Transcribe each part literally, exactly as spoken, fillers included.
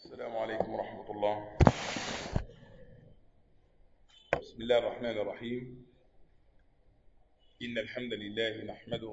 السلام عليكم ورحمة الله. بسم الله الرحمن الرحيم. إن الحمد لله نحمده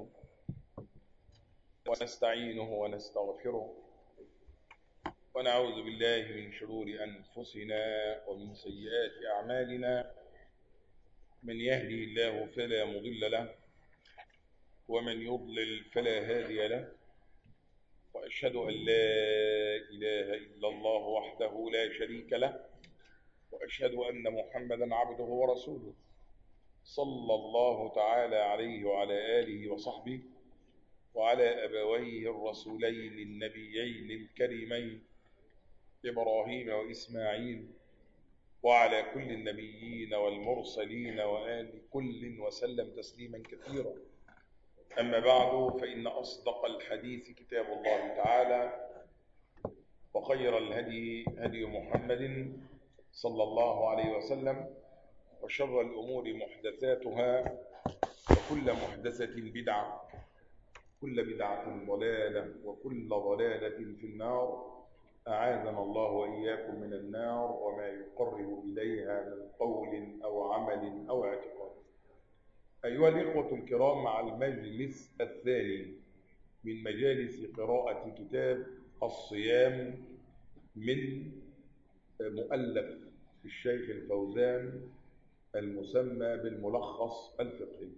ونستعينه ونستغفره ونعوذ بالله من شرور أنفسنا ومن سيئات أعمالنا. من يهدي الله فلا مضل له ومن يضلل فلا هادي له، وأشهد أن لا إله إلا الله وحده لا شريك له، وأشهد أن محمدا عبده ورسوله صلى الله تعالى عليه وعلى آله وصحبه وعلى أبويه الرسولين النبيين الكريمين إبراهيم وإسماعيل، وعلى كل النبيين والمرسلين وآل كل وسلم تسليما كثيرا. أما بعد، فإن أصدق الحديث كتاب الله تعالى، وخير الهدي هدي محمد صلى الله عليه وسلم، وشر الأمور محدثاتها، وكل محدثة بدعة، كل بدعة ضلالة، وكل ضلالة في النار. أعاذنا الله وإياكم من النار وما يقرب إليها من قول أو عمل أو اعتقاد. أيها الإخوة الكرام، مع المجلس الثاني من مجالس قراءة كتاب الصيام من مؤلف الشيخ الفوزان المسمى بالملخص الفقهي،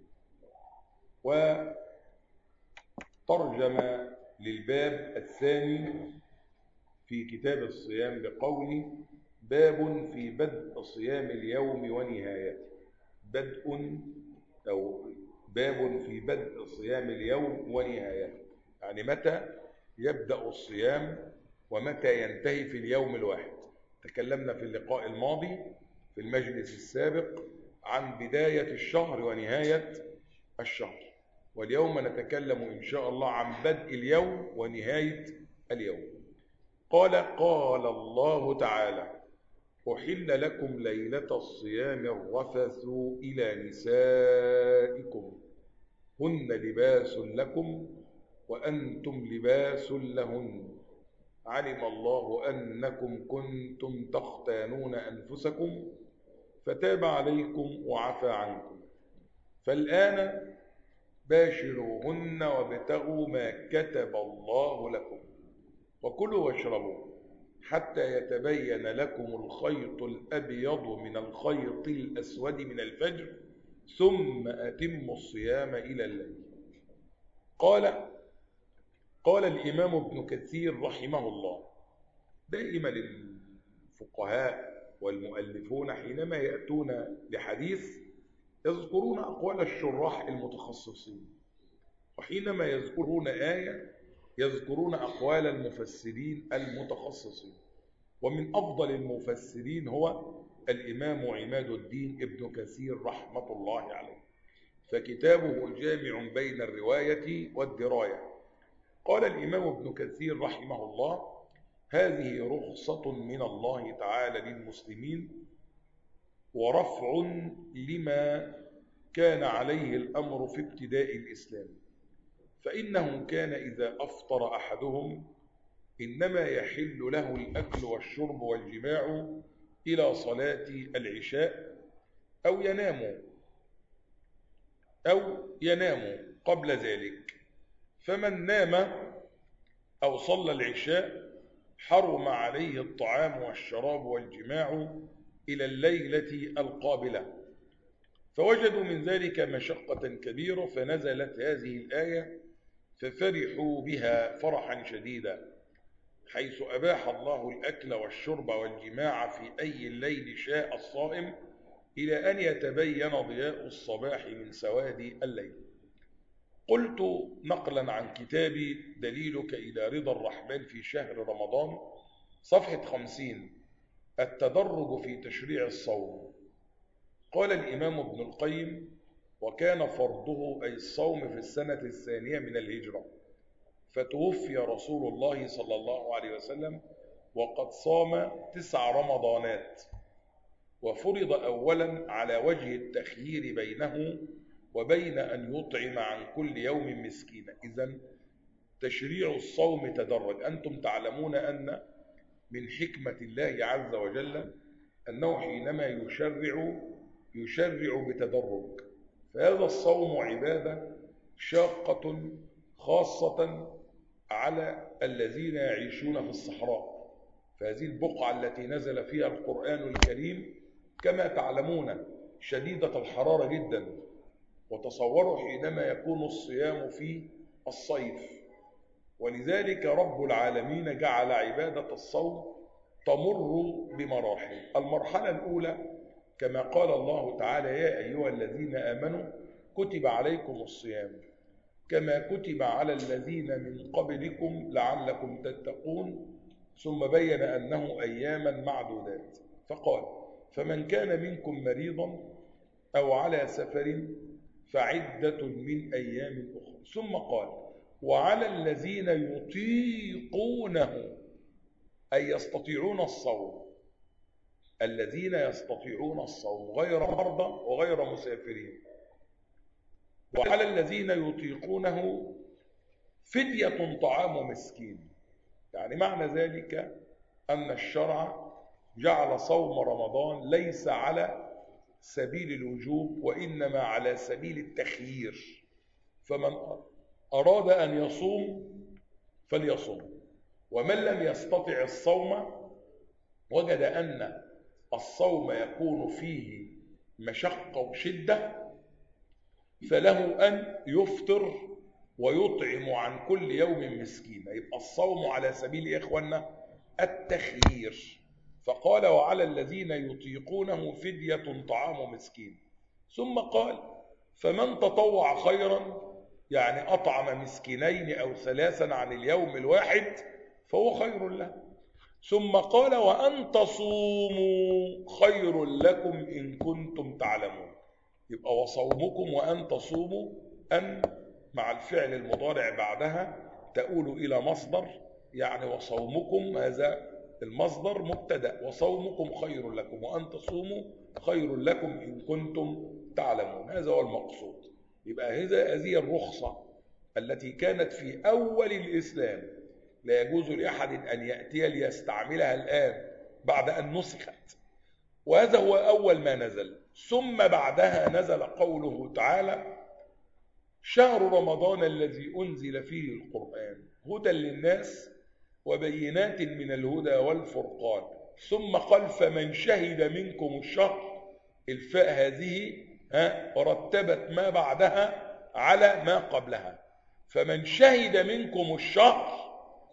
وترجم للباب الثاني في كتاب الصيام بقوله: باب في بدء صيام اليوم ونهايته. بدء أو باب في بدء صيام اليوم ونهايته، يعني متى يبدأ الصيام ومتى ينتهي في اليوم الواحد. تكلمنا في اللقاء الماضي في المجلس السابق عن بداية الشهر ونهاية الشهر، واليوم نتكلم إن شاء الله عن بدء اليوم ونهاية اليوم. قال قال الله تعالى: أحل لكم ليلة الصيام الرفث إلى نسائكم هن لباس لكم وأنتم لباس لهن علم الله أنكم كنتم تختانون أنفسكم فتاب عليكم وعفى عنكم، فالآن باشروهن وابتغوا ما كتب الله لكم، وكلوا واشربوا حتى يتبين لكم الخيط الأبيض من الخيط الأسود من الفجر، ثم أتموا الصيام إلى الليل. قال قال الإمام ابن كثير رحمه الله: دائما الفقهاء والمؤلفون حينما يأتون لحديث يذكرون أقوال الشراح المتخصصين، وحينما يذكرون آية يذكرون أقوال المفسرين المتخصصين، ومن أفضل المفسرين هو الإمام عماد الدين ابن كثير رحمة الله عليه، فكتابه جامع بين الرواية والدراية. قال الإمام ابن كثير رحمه الله: هذه رخصة من الله تعالى للمسلمين ورفع لما كان عليه الأمر في ابتداء الإسلام، فإنه كان إذا أفطر أحدهم إنما يحل له الأكل والشرب والجماع إلى صلاة العشاء أو ينام أو ينام قبل ذلك، فمن نام أو صلى العشاء حرم عليه الطعام والشراب والجماع إلى الليلة القابلة، فوجدوا من ذلك مشقة كبيرة، فنزلت هذه الآية ففرحوا بها فرحا شديدا، حيث أباح الله الأكل والشرب والجماع في أي الليل شاء الصائم إلى أن يتبين ضياء الصباح من سواد الليل. قلت نقلا عن كتاب دليلك إلى رضا الرحمن في شهر رمضان، صفحة خمسين: التدرج في تشريع الصوم. قال الإمام ابن القيم: وكان فرضه أي الصوم في السنة الثانية من الهجرة، فتوفي رسول الله صلى الله عليه وسلم وقد صام تسع رمضانات، وفرض أولا على وجه التخيير بينه وبين أن يطعم عن كل يوم مسكينا. إذن تشريع الصوم تدرج. أنتم تعلمون أن من حكمة الله عز وجل أنه حينما يشرع يشرع بتدرج، فهذا الصوم عبادة شاقة خاصة على الذين يعيشون في الصحراء، فهذه البقعة التي نزل فيها القرآن الكريم كما تعلمون شديدة الحرارة جدا، وتصوروا حينما يكون الصيام في الصيف، ولذلك رب العالمين جعل عبادة الصوم تمر بمراحل. المرحلة الأولى كما قال الله تعالى: يا أيها الذين آمنوا كتب عليكم الصيام كما كتب على الذين من قبلكم لعلكم تتقون، ثم بين أنه أياما معدودات، فقال: فمن كان منكم مريضا أو على سفر فعدة من أيام أخرى، ثم قال: وعلى الذين يطيقونه أي يستطيعون الصوم، الذين يستطيعون الصوم غير مرضى وغير مسافرين، وعلى الذين يطيقونه فدية طعام مسكين. يعني معنى ذلك أن الشرع جعل صوم رمضان ليس على سبيل الوجوب وإنما على سبيل التخيير، فمن أراد أن يصوم فليصوم، ومن لم يستطع الصوم وجد أن الصوم يكون فيه مشقة وشدة فله أن يفطر ويطعم عن كل يوم مسكينا. يبقى الصوم على سبيل يا إخوانا التخيير، فقال: وعلى الذين يطيقونه فدية طعام مسكين، ثم قال: فمن تطوع خيرا، يعني أطعم مسكينين أو ثلاثا عن اليوم الواحد فهو خير له، ثم قال: وأن تصوموا خير لكم إن كنتم تعلمون. يبقى وصومكم وأن تصوموا أن مع الفعل المضارع بعدها تؤول إلى مصدر، يعني وصومكم هذا المصدر مبتدأ، وصومكم خير لكم وأن تصوموا خير لكم إن كنتم تعلمون، هذا هو المقصود. يبقى هذه الرخصة التي كانت في أول الإسلام لا يجوز لأحد أن يأتي ليستعملها الآن بعد أن نسخت، وهذا هو أول ما نزل. ثم بعدها نزل قوله تعالى: شهر رمضان الذي أنزل فيه القرآن هدى للناس وبينات من الهدى والفرقان، ثم قال: فمن شهد منكم الشهر، الفاء هذه ها رتبت ما بعدها على ما قبلها، فمن شهد منكم الشهر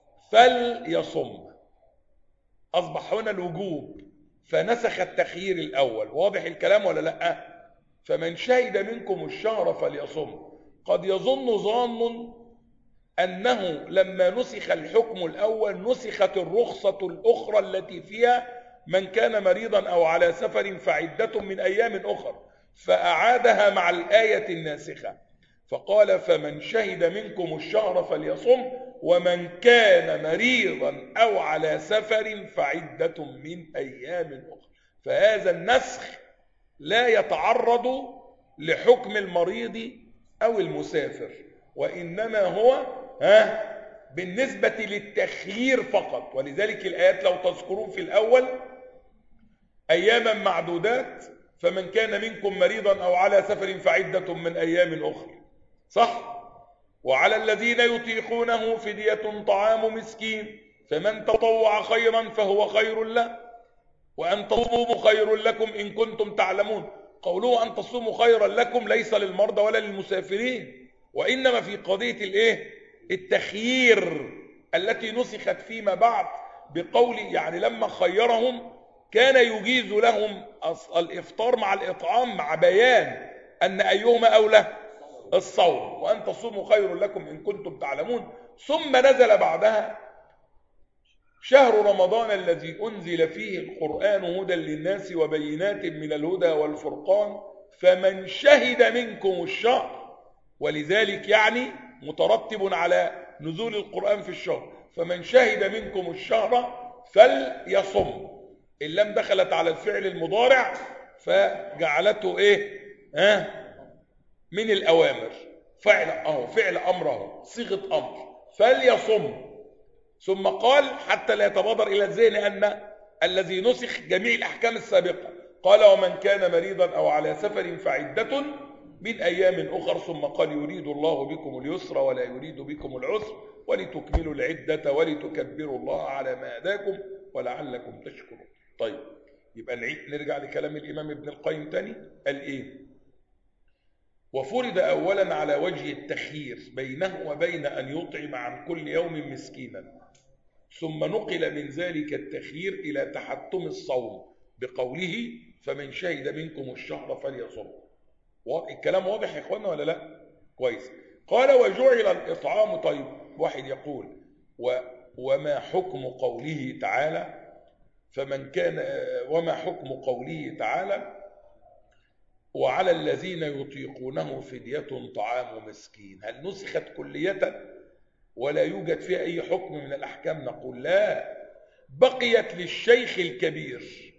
فليصم، أصبح هنا الوجوب فنسخ التخيير الأول. واضح الكلام ولا لأ؟ فمن شهد منكم الشهر فليصم. قد يظن ظان أنه لما نسخ الحكم الأول نسخت الرخصة الأخرى التي فيها من كان مريضا أو على سفر فعدة من أيام أخرى، فأعادها مع الآية الناسخة، فقال: فمن شهد منكم الشهر فليصم ومن كان مريضا أو على سفر فعدة من أيام أخرى. فهذا النسخ لا يتعرض لحكم المريض أو المسافر، وإنما هو ها بالنسبة للتخيير فقط. ولذلك الآيات لو تذكرون في الأول: أياما معدودات، فمن كان منكم مريضا أو على سفر فعدة من أيام أخرى، صح؟ وعلى الذين يطيقونه فدية طعام مسكين، فمن تطوع خيرا فهو خير له، وأن تصوموا خير لكم إن كنتم تعلمون. قوله أن تصوموا خيرا لكم ليس للمرضى ولا للمسافرين، وإنما في قضية الإيه؟ التخيير التي نسخت فيما بعد بقول، يعني لما خيرهم كان يجيز لهم الإفطار مع الإطعام مع بيان أن أيهما أولى الصوم، وأن تصوموا خير لكم إن كنتم تعلمون. ثم نزل بعدها: شهر رمضان الذي أنزل فيه القرآن هدى للناس وبينات من الهدى والفرقان فمن شهد منكم الشهر. ولذلك يعني مترتب على نزول القرآن في الشهر، فمن شهد منكم الشهر فليصم. اللام دخلت على الفعل المضارع فجعلته ايه؟ ها من الأوامر، فعل اهو فعل أمره صيغة أمر، فليصم. ثم قال حتى لا يتبادر إلى الذهن أن الذي نسخ جميع الأحكام السابقة، قال ومن كان مريضا أو على سفر فعدة من أيام أخر، ثم قال يريد الله بكم اليسر ولا يريد بكم العسر ولتكملوا العدة ولتكبروا الله على ما هداكم ولعلكم تشكرون. طيب يبقى نعيد نرجع لكلام الإمام ابن القيم تاني. قال إيه؟ وفرض أولا على وجه التخيير بينه وبين أن يطعم عن كل يوم مسكينا، ثم نقل من ذلك التخيير إلى تحتم الصوم بقوله فمن شهد منكم الشهر فليصم. الكلام واضح يا إخوانا ولا لا؟ كويس. قال وجعل الإطعام. طيب واحد يقول و وما حكم قوله تعالى فمن كان وما حكم قوله تعالى وعلى الذين يطيقونه فدية طعام مسكين؟ هل نسخت كلية ولا يوجد فيها أي حكم من الأحكام؟ نقول لا، بقيت للشيخ الكبير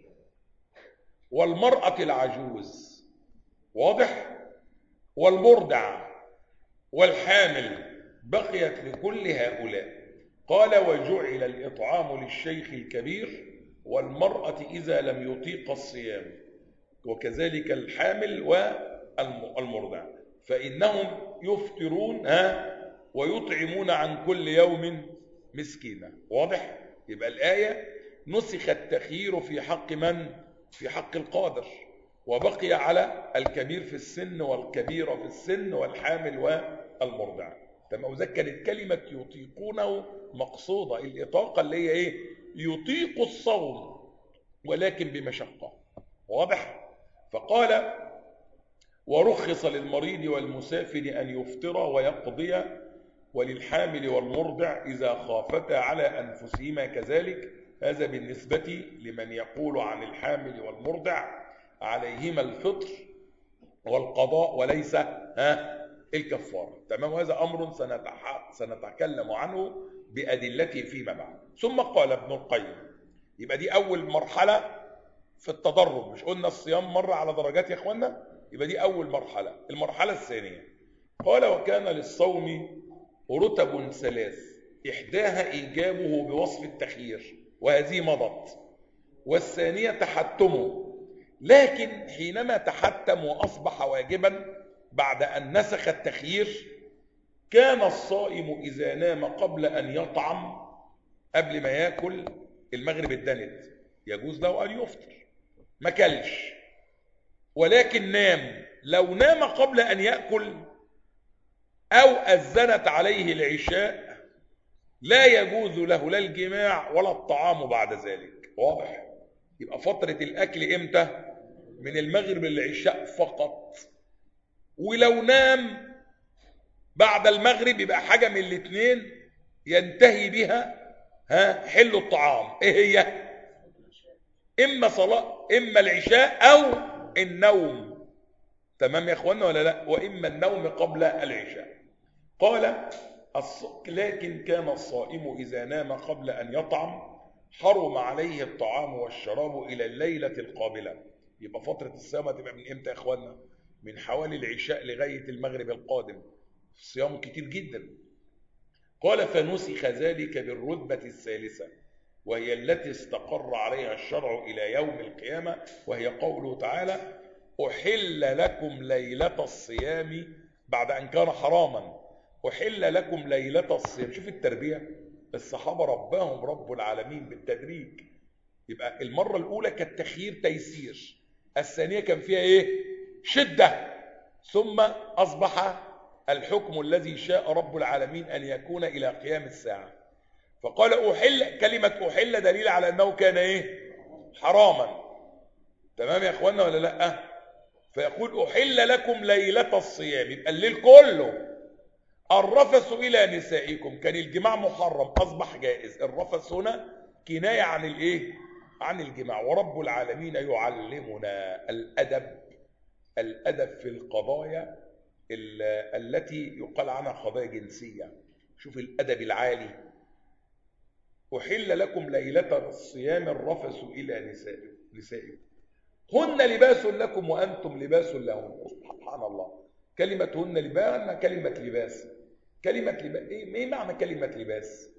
والمرأة العجوز، واضح، والمرضع والحامل، بقيت لكل هؤلاء. قال وجعل الإطعام للشيخ الكبير والمرأة إذا لم يطيق الصيام، وكذلك الحامل والمرضع، فإنهم يفطرون ها ويطعمون عن كل يوم مسكينا. واضح؟ يبقى الآية نسخ التخيير في حق من؟ في حق القادر، وبقي على الكبير في السن والكبيرة في السن والحامل والمرضع. تمام؟ وذلك كانت كلمة يطيقونه مقصودة، الإطاقة اللي هي إيه؟ يطيق الصوم ولكن بمشقة. واضح؟ فقال ورخص للمريض والمسافر أن يفطر ويقضي، وللحامل والمرضع إذا خافتا على أنفسهما كذلك. هذا بالنسبة لمن يقول عن الحامل والمرضع عليهما الفطر والقضاء وليس ها الكفارة. تمام؟ هذا أمر سنتكلم عنه بأدلته فيما بعد. ثم قال ابن القيم، يبقى دي أول مرحلة في التدرج، مش قلنا الصيام مرة على درجات يا إخوانا؟ يبقى دي أول مرحلة. المرحلة الثانية قال وكان للصوم رتب ثلاث، إحداها إيجابه بوصف التخيير وهذه مضت، والثانية تحتمه، لكن حينما تحتم وأصبح واجبا بعد أن نسخ التخيير كان الصائم إذا نام قبل أن يطعم، قبل ما يأكل المغرب الدنت، يجوز له أن يفطر، ما كلش ولكن نام، لو نام قبل أن يأكل أو أذنت عليه العشاء لا يجوز له لا الجماع ولا الطعام بعد ذلك. واضح؟ يبقى فترة الأكل إمتى؟ من المغرب للعشاء فقط. ولو نام بعد المغرب يبقى حاجة من الاثنين ينتهي بها ها حل الطعام. إيه هي؟ إما صلاة، إما العشاء أو النوم. تمام يا إخوانا ولا لا؟ وإما النوم قبل العشاء. قال لكن كان الصائم إذا نام قبل أن يطعم حرم عليه الطعام والشراب إلى الليلة القابلة. يبقى فترة الصيام تبقى من إمتى يا إخوانا؟ من حوالي العشاء لغاية المغرب القادم، الصيام كتير جدا. قال فنسخ ذلك بالرتبة الثالثة وهي التي استقر عليها الشرع إلى يوم القيامة، وهي قوله تعالى أحل لكم ليلة الصيام بعد أن كان حراما، أحل لكم ليلة الصيام. شوف التربية، الصحابة رباهم رب العالمين بالتدريج. يبقى المرة الأولى كانت تخيير تيسير، الثانية كان فيها إيه؟ شدة، ثم أصبح الحكم الذي شاء رب العالمين أن يكون إلى قيام الساعة. فقال أحل، كلمة أحل دليل على أنه كان إيه؟ حراما. تمام يا أخوانا ولا لأ؟ فيقول أحل لكم ليلة الصيام، يبقى الليل كله. الرفث إلى نسائكم، كان الجماع محرم أصبح جائز. الرفث هنا كناية عن الإيه؟ عن الجماع. ورب العالمين يعلمنا الأدب، الأدب في القضايا التي يقال عنها قضايا جنسية. شوف الأدب العالي. أحل لكم ليلة الصيام الرفث إلى نسائكم هن لباس لكم وأنتم لباس لهن. سبحان الله، كلمة هن لباس، كلمة لباس، كلمة لباس إيه؟ إيه معنى كلمة لباس؟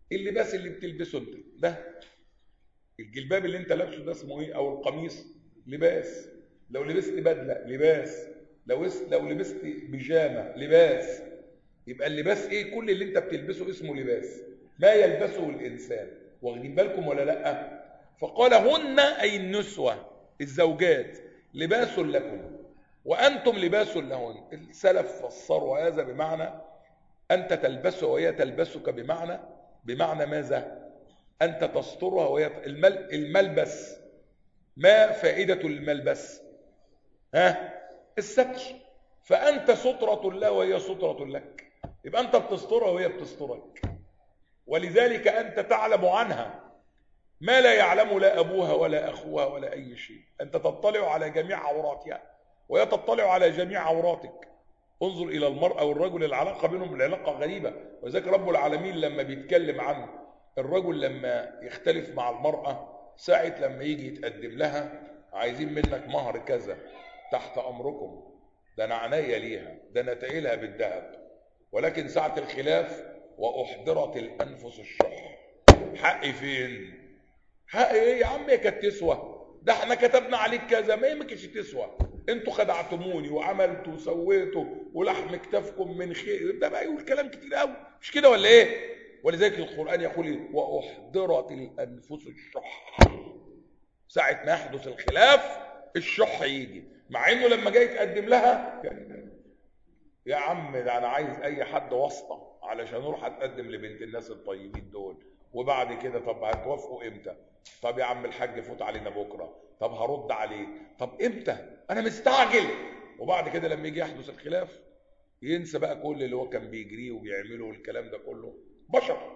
اللباس اللي بتلبسه انت ده، الجلباب اللي انت لابسه ده اسمه ايه؟ او القميص لباس. لو لبست بدله لباس، لو لو لبست بيجامه لباس. يبقى اللباس ايه؟ كل اللي انت بتلبسه اسمه لباس، ما يلبسه الانسان. واخدين بالكم ولا لا؟ فقال هن اي النسوه الزوجات لباس لكم وانتم لباس لهن. السلف فسروا هذا بمعنى انت تلبسه وهي تلبسك، بمعنى بمعنى ماذا؟ انت تسترها وهي المل الملبس. ما فائده الملبس؟ ها؟ الستر. فانت ستره له وهي ستره لك، يبقى انت بتسترها وهي بتسترك. ولذلك انت تعلم عنها ما لا يعلم لا ابوها ولا اخوها ولا اي شيء. انت تطلع على جميع عوراتها وهي تطلع على جميع عوراتك. انظر الى المراه والرجل، العلاقه بينهم العلاقه غريبه. وذلك رب العالمين لما بيتكلم عن الرجل لما يختلف مع المراه، ساعه لما يجي يتقدم لها عايزين منك مهر كذا، تحت امركم، ده انا عناية ليها، ده انا تقيلها بالذهب. ولكن ساعه الخلاف واحضرت الانفس الشح، حقي فين؟ حقي ايه يا عم؟ هي كانت تسوى؟ ده احنا كتبنا عليك كذا، ما هي ما كانتش تسوى. انتوا خدعتموني وعملتوا وسويتوا ولحم كتافكم من خير. ده بقى يقول كلام كتير قوي، مش كده ولا ايه؟ ولذلك القران يقول ايه؟ واحضرت الانفس الشح. ساعه ما يحدث الخلاف الشح يجي، مع انه لما جاي يتقدم لها يعني يا عم ده انا عايز اي حد واسطه علشان اروح اتقدم لبنت الناس الطيبين دول، وبعد كده طب هتوافقوا امتى؟ طب يا عم الحاج فوت علينا بكره، طب هرد عليه، طب امتى؟ انا مستعجل. وبعد كده لما يجي يحدث الخلاف ينسى بقى كل اللي هو كان بيجريه وبيعمله والكلام ده كله. بشر.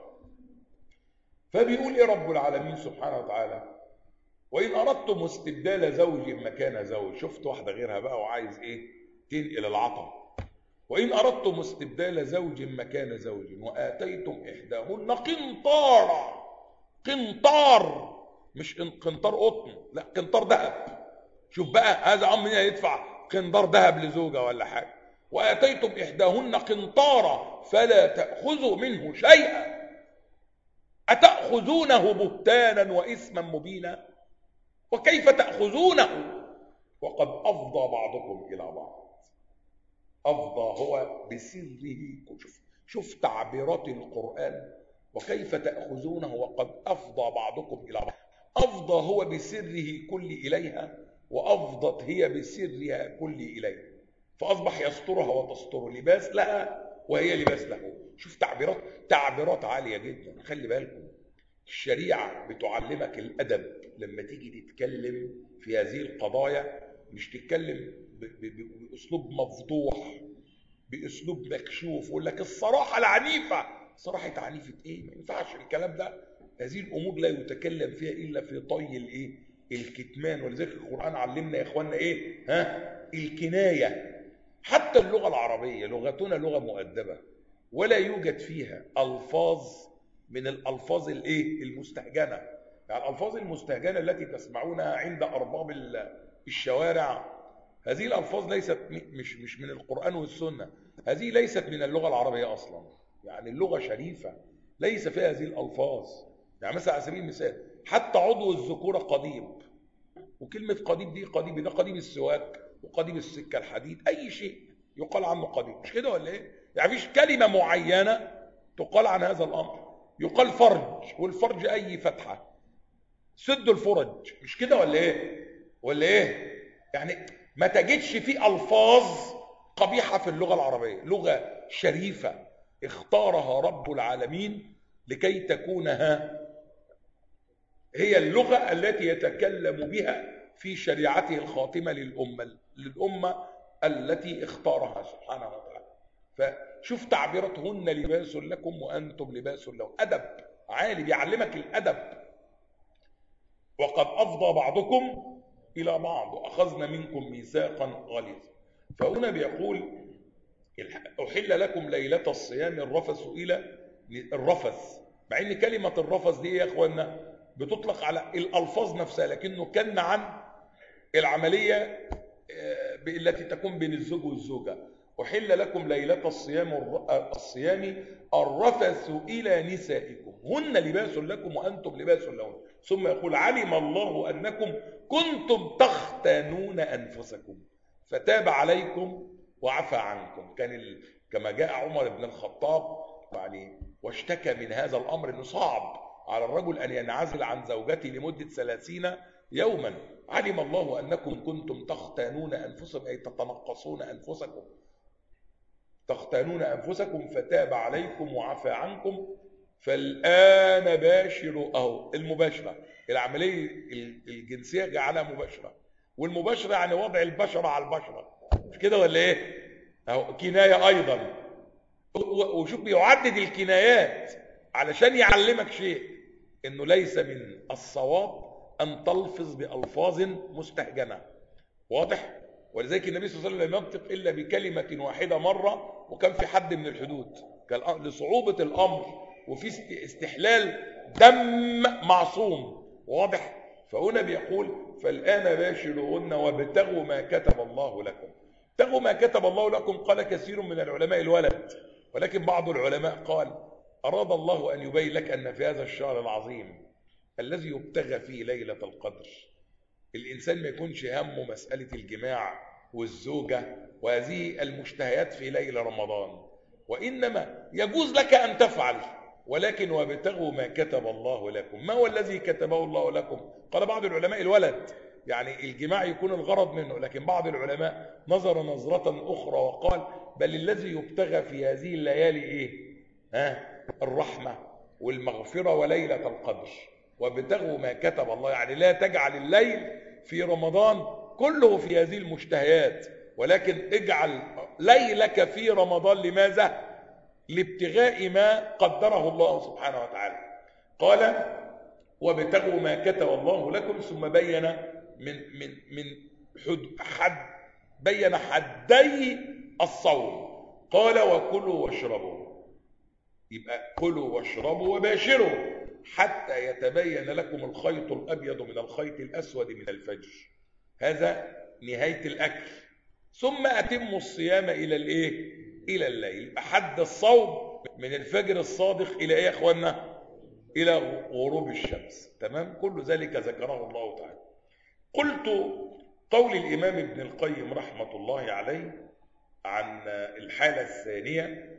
فبيقول ايه رب العالمين سبحانه وتعالى؟ وان اردتم استبدال زوج مكان زوج. شفت واحده غيرها بقى وعايز ايه؟ تنقل العطا. وإن أردتم استبدال زوج مكان زوج وآتيتم إحداهن قنطارا. قنطار، مش قنطار قطن، لا قنطار ذهب. شوف بقى هذا عم يدفع قنطار ذهب لزوجة ولا حاجة. وآتيتم إحداهن قنطارا فلا تأخذوا منه شيئا أتأخذونه بهتانا وإثما مبينا وكيف تأخذونه وقد أفضى بعضكم إلى بعض. أفضى هو بسره. شوف, شوف تعبيرات القرآن. وكيف تأخذونه وقد أفضى بعضكم إلى بعض. أفضى هو بسره كل إليها، وأفضت هي بسرها كل إليه، فأصبح يسترها وتستر، لباس لها وهي لباس له. شوف تعبيرات تعبيرات عالية جدا. خلي بالكم الشريعة بتعلمك الأدب لما تيجي تتكلم في هذه القضايا. مش تتكلم بأسلوب مفضوح، بأسلوب مكشوف، يقول لك الصراحة العنيفة. صراحة عنيفة ايه؟ ما ينفعش الكلام ده. هذه الأمور لا يتكلم فيها إلا في طي الايه؟ الكتمان. ولذلك القرآن علمنا يا إخواننا ايه؟ ها؟ الكناية. حتى اللغة العربية لغتنا لغة مؤدبة، ولا يوجد فيها ألفاظ من الألفاظ الايه؟ المستهجنة. يعني الألفاظ المستهجنة التي تسمعونها عند أرباب الشوارع، هذه الألفاظ ليست مش مش من القرآن والسنة. هذه ليست من اللغة العربية أصلا. يعني اللغة شريفة ليس فيها هذه الألفاظ. يعني مثلا على سبيل المثال حتى عضو الذكورة قضيب، وكلمة قضيب دي قضيب ده قضيب السواك وقضيب السكة الحديد، أي شيء يقال عنه قضيب، مش كده ولا إيه؟ يعني مفيش كلمة معينة تقال عن هذا الأمر. يقال فرج، والفرج أي فتحة، سد الفرج، مش كده ولا إيه؟ ولا إيه؟ يعني ما تجدش فيه ألفاظ قبيحة في اللغة العربية. لغة شريفة اختارها رب العالمين لكي تكونها هي اللغة التي يتكلم بها في شريعته الخاتمة للأمة للأمة التي اختارها سبحانه وتعالى. فشوف تعبيراتهن لباس لكم وأنتم لباس لهم. أدب عالي بيعلمك الأدب. وقد أفضى بعضكم إلى بعض وأخذنا منكم ميثاقا غليظا. فهنا بيقول أحل لكم ليلة الصيام الرفث إلى الرفث، مع ان كلمة الرفث دي يا اخوانا بتطلق على الألفاظ نفسها، لكنه كان عن العملية التي تكون بين الزوج والزوجة. أحل لكم ليلة الصيام الصيام الرفث إلى نسائكم هن لباس لكم وأنتم لباس لهن. ثم يقول علم الله أنكم كنتم تختانون أنفسكم فتاب عليكم وعفى عنكم. كان ال... كما جاء عمر بن الخطاب يعني واشتكى من هذا الأمر أنه صعب على الرجل أن ينعزل عن زوجته لمدة ثلاثين يوما. علم الله أنكم كنتم تختانون أنفسكم أي تتنقصون أنفسكم تختانون أنفسكم فتاب عليكم وعفى عنكم فالآن باشروا. أهو المباشرة العملية الجنسية جعلها مباشرة، والمباشرة يعني وضع البشرة على البشرة، مش كده ولا إيه؟ أهو كناية أيضا. وشوف بيعدد الكنايات علشان يعلمك شيء، إنه ليس من الصواب أن تلفظ بألفاظ مستهجنة. واضح؟ ولذلك النبي صلى الله عليه وسلم لم ينطق إلا بكلمة واحدة مرة، وكان في حد من الحدود لصعوبة الأمر وفي استحلال دم معصوم. واضح؟ فهنا بيقول فالآن باشروهن وابتغوا ما كتب الله لكم. ابتغوا ما كتب الله لكم قال كثير من العلماء الولد، ولكن بعض العلماء قال أراد الله أن يبين لك أن في هذا الشهر العظيم الذي يبتغى فيه ليلة القدر الإنسان ما يكونش همه مسألة الجماع والزوجة وهذه المشتهيات في ليلة رمضان، وإنما يجوز لك أن تفعل، ولكن وابتغوا ما كتب الله لكم. ما هو الذي كتبه الله لكم؟ قال بعض العلماء الولد، يعني الجماع يكون الغرض منه، لكن بعض العلماء نظر نظرة أخرى وقال بل الذي يبتغى في هذه الليالي إيه؟ ها؟ الرحمة والمغفرة وليلة القدر. وابتغوا ما كتب الله، يعني لا تجعل الليل في رمضان كله في هذه المشتهيات، ولكن اجعل ليلك في رمضان لماذا؟ لابتغاء ما قدره الله سبحانه وتعالى. قال وابتغوا ما كتب الله لكم، ثم بين من من من حد, حد بين حدي الصوم. قال وكلوا واشربوا، يبقى كلوا واشربوا وباشروا حتى يتبين لكم الخيط الأبيض من الخيط الأسود من الفجر، هذا نهاية الأكل. ثم أتموا الصيام إلى الإيه؟ إلى الليل. حد الصوم من الفجر الصادق إلى إيه يا أخوانا؟ إلى غروب الشمس. تمام؟ كل ذلك ذكره الله تعالى. قلت قول الإمام ابن القيم رحمة الله عليه عن الحالة الثانية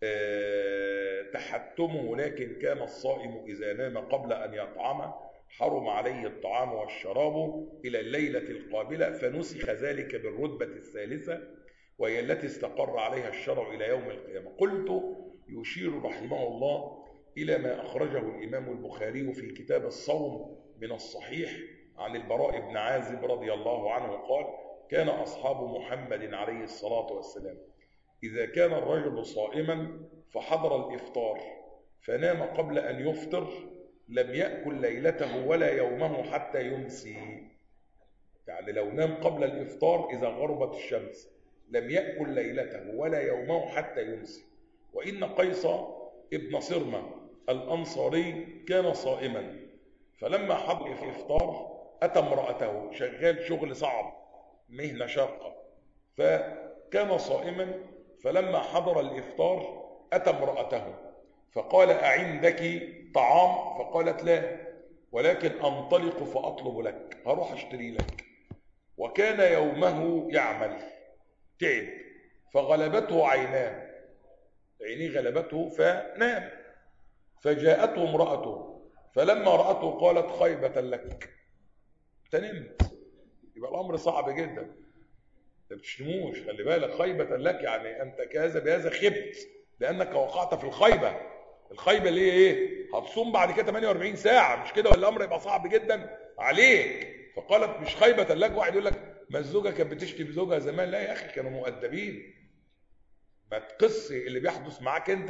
أه تحتمه، لكن كان الصائم إذا نام قبل أن يطعم حرم عليه الطعام والشراب إلى الليلة القابلة، فنسخ ذلك بالرتبة الثالثة وهي التي استقر عليها الشرع إلى يوم القيامة. قلت يشير رحمه الله إلى ما أخرجه الإمام البخاري في كتاب الصوم من الصحيح عن البراء بن عازب رضي الله عنه قال كان أصحاب محمد عليه الصلاة والسلام إذا كان الرجل صائما فحضر الإفطار فنام قبل أن يفطر لم يأكل ليلته ولا يومه حتى يمسي. يعني لو نام قبل الإفطار إذا غربت الشمس لم يأكل ليلته ولا يومه حتى يمسي. وإن قيس ابن صرمة الأنصاري كان صائما، فلما حضر في إفطار أتى امرأته، شغال شغل صعب مهنة شاقة، فكان صائما، فلما حضر الإفطار أتى امرأته فقال أعندك طعام؟ فقالت لا، ولكن أنطلق فأطلب لك، هروح أشتري لك. وكان يومه يعمل، تعب فغلبته عيناه، عينيه غلبته فنام. فجاءته امرأته فلما رأته قالت خيبة لك، تنمت. يبقى الأمر صعب جدا، ما بتشتموش، خلي بالك، خيبة لك يعني أنت كذا بهذا خبت لأنك وقعت في الخيبة. الخيبة اللي هي إيه؟ هتصوم بعد كده ثمانية وأربعين ساعة، مش كده؟ ولا الأمر يبقى صعب جدا عليك. فقالت مش خيبة لك. واحد يقول لك ما الزوجة كانت بتشتم زوجها زمان. لا يا أخي، كانوا مؤدبين. ما تقصي اللي بيحدث معاك أنت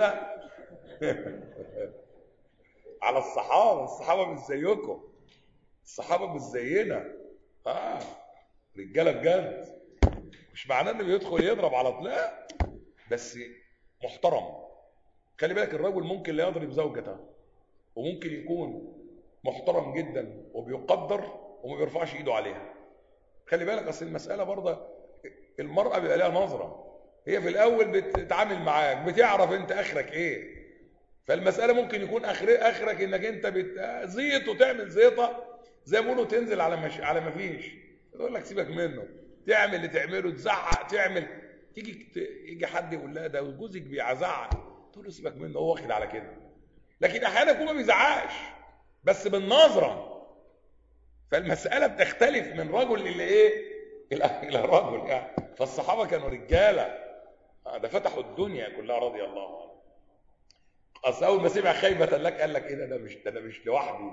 على الصحابة. الصحابة مش زيكم، الصحابة مش زينا. آه رجالة بجد، مش معناه انه بيدخل يضرب على طول، لا، بس محترم. خلي بالك الرجل ممكن لا يضرب زوجته، وممكن يكون محترم جدا وبيقدر وما بيرفعش ايده عليها. خلي بالك اصل المسألة برضه المرأة بيبقى لها نظرة. هي في الأول بتتعامل معاك، بتعرف أنت آخرك إيه. فالمسألة ممكن يكون آخر آخرك إنك أنت بتزيط وتعمل زيطة زي ما بيقولوا، تنزل على مش على ما فيش، يقول لك سيبك منه، تعمل اللي تعمله، تزعق تعمل، تيجي يجي حد يقول لها ده جوزك بيزعق، تقول له سيبك منه هو واخد على كده. لكن أحيانا يكون ما بيزعقش بس بالنظرة. فالمسألة بتختلف من رجل إلى إيه؟ إلى رجل يعني. فالصحابة كانوا رجالة، ده فتحوا الدنيا كلها رضي الله عنه. أصل أول ما سمع خيبة لك قال لك إيه ده، ده مش ده, ده مش لوحدي.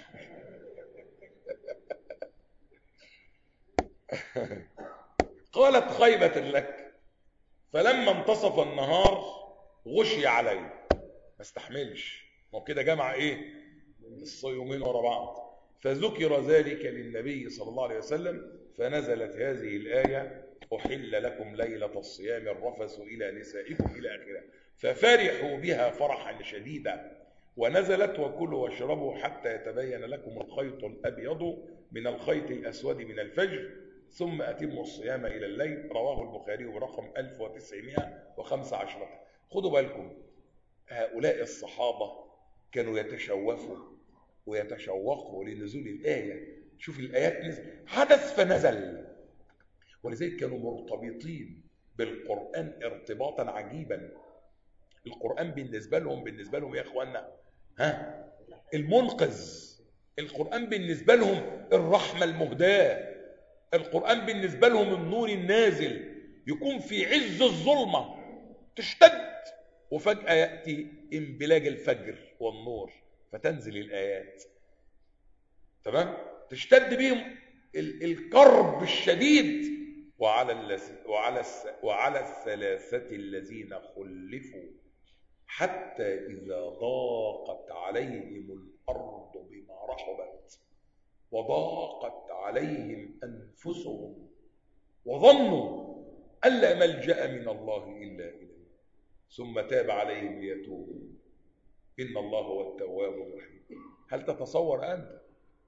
قالت خيبة لك، فلما انتصف النهار غشي عليه، ما استحملش، ما هو كده جمع إيه؟ الصيومين ورا بعض. فذكر ذلك للنبي صلى الله عليه وسلم، فنزلت هذه الآية: أحل لكم ليلة الصيام الرفث إلى نسائكم إلى آخرها، ففرحوا بها فرحا شديدا. ونزلت: وكلوا واشربوا حتى يتبين لكم الخيط الأبيض من الخيط الأسود من الفجر ثم أتموا الصيام إلى الليل. رواه البخاري برقم ألف وتسعمائة وخمسة عشر. خدوا بالكم، هؤلاء الصحابة كانوا يتشوفوا ويتشوقوا لنزول الآية. شوف الآيات نزل، حدث فنزل، ولذلك كانوا مرتبطين بالقرآن ارتباطا عجيبا. القرآن بالنسبة لهم بالنسبة لهم يا اخوانا ها المنقذ، القرآن بالنسبة لهم الرحمة المهداة، القرآن بالنسبة لهم النور النازل. يكون في عز الظلمة تشتد وفجأة يأتي انبلاج الفجر والنور فتنزل الآيات، تمام، تشتد بهم الكرب الشديد. وعلى وعلى وعلى الثلاثة الذين خلفوا حتى إذا ضاقت عليهم الأرض بما رحبت وضاقت عليهم أنفسهم وظنوا أن لا ملجأ من الله إلا إليه ثم تاب عليهم ليتوبوا إن الله هو التواب الرحيم. هل تتصور أنت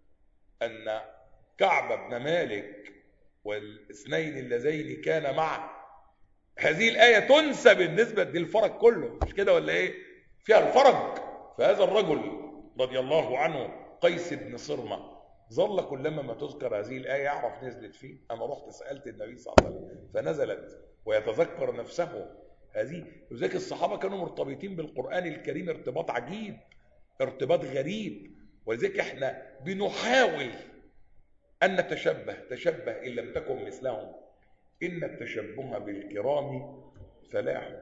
أن كعب بن مالك والاثنين اللذين كان معه هذه الآية تنسى بالنسبة للفرج كله، مش كده ولا إيه؟ فيها الفرج. فهذا الرجل رضي الله عنه قيس بن صرمة ظل كلما ما تذكر هذه الآية يعرف نزلت فيه. أنا رحت سألت النبي صلى الله عليه وسلم فنزلت ويتذكر نفسه هذه. لذلك الصحابة كانوا مرتبطين بالقرآن الكريم ارتباط عجيب، ارتباط غريب. ولذلك احنا بنحاول أن نتشبه، تشبه إن لم تكن مثلهم إن التشبه بالكرام فلاح.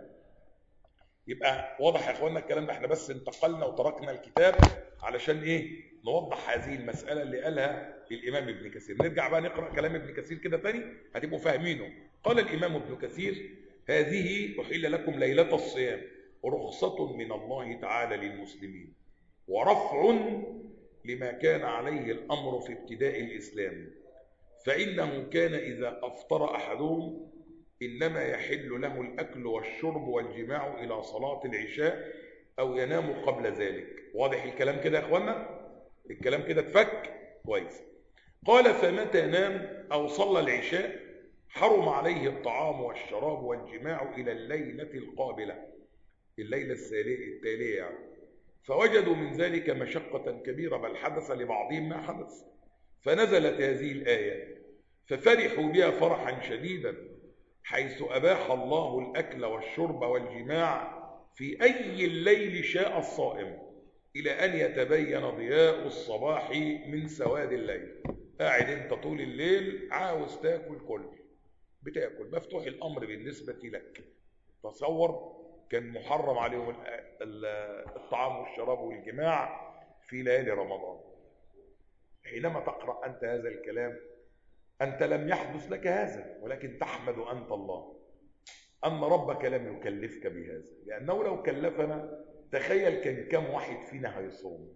يبقى واضح يا اخوانا الكلام ده، احنا بس انتقلنا وتركنا الكتاب علشان ايه؟ نوضح هذه المسألة اللي قالها الإمام ابن كثير. نرجع بقى نقرأ كلام ابن كثير كده تاني هتبقوا فاهمينه. قال الإمام ابن كثير: هذه أحل لكم ليلة الصيام رخصة من الله تعالى للمسلمين ورفع لما كان عليه الأمر في ابتداء الإسلام، فإنه كان إذا أفطر أحدهم إنما يحل له الأكل والشرب والجماع إلى صلاة العشاء أو ينام قبل ذلك. واضح الكلام كده يا أخوانا؟ الكلام كده اتفك كويس. قال: فمتى نام أو صلى العشاء حرم عليه الطعام والشراب والجماع إلى الليلة القابلة، الليلة التالية. فوجدوا من ذلك مشقة كبيرة، بل حدث لبعضهم ما حدث، فنزلت هذه الآية: ففرحوا بها فرحا شديدا، حيث أباح الله الأكل والشرب والجماع في أي الليل شاء الصائم إلى أن يتبين ضياء الصباح من سواد الليل. قاعد انت طول الليل عاوز تاكل، كل بتاكل، مفتوح الأمر بالنسبة لك. تصور كان محرم عليهم الطعام والشراب والجماع في ليالي رمضان. حينما تقرأ أنت هذا الكلام أنت لم يحدث لك هذا، ولكن تحمد أنت الله أن ربك لم يكلفك بهذا، لأنه لو كلفنا تخيل كان كم واحد فينا هيصوم،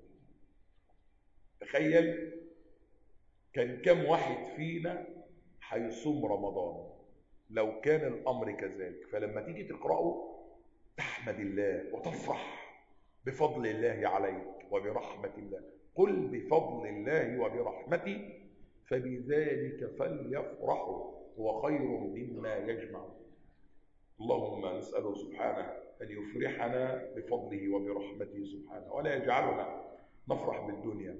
تخيل كان كم واحد فينا هيصوم رمضان لو كان الأمر كذلك. فلما تيجي تقرأه تحمد الله وتفرح بفضل الله عليك وبرحمة الله. قل بفضل الله وبرحمته فبذلك فليفرحوا هو خير مما يجمعون. اللهم نسأله سبحانه أن يفرحنا بفضله وبرحمته سبحانه، ولا يجعلنا نفرح بالدنيا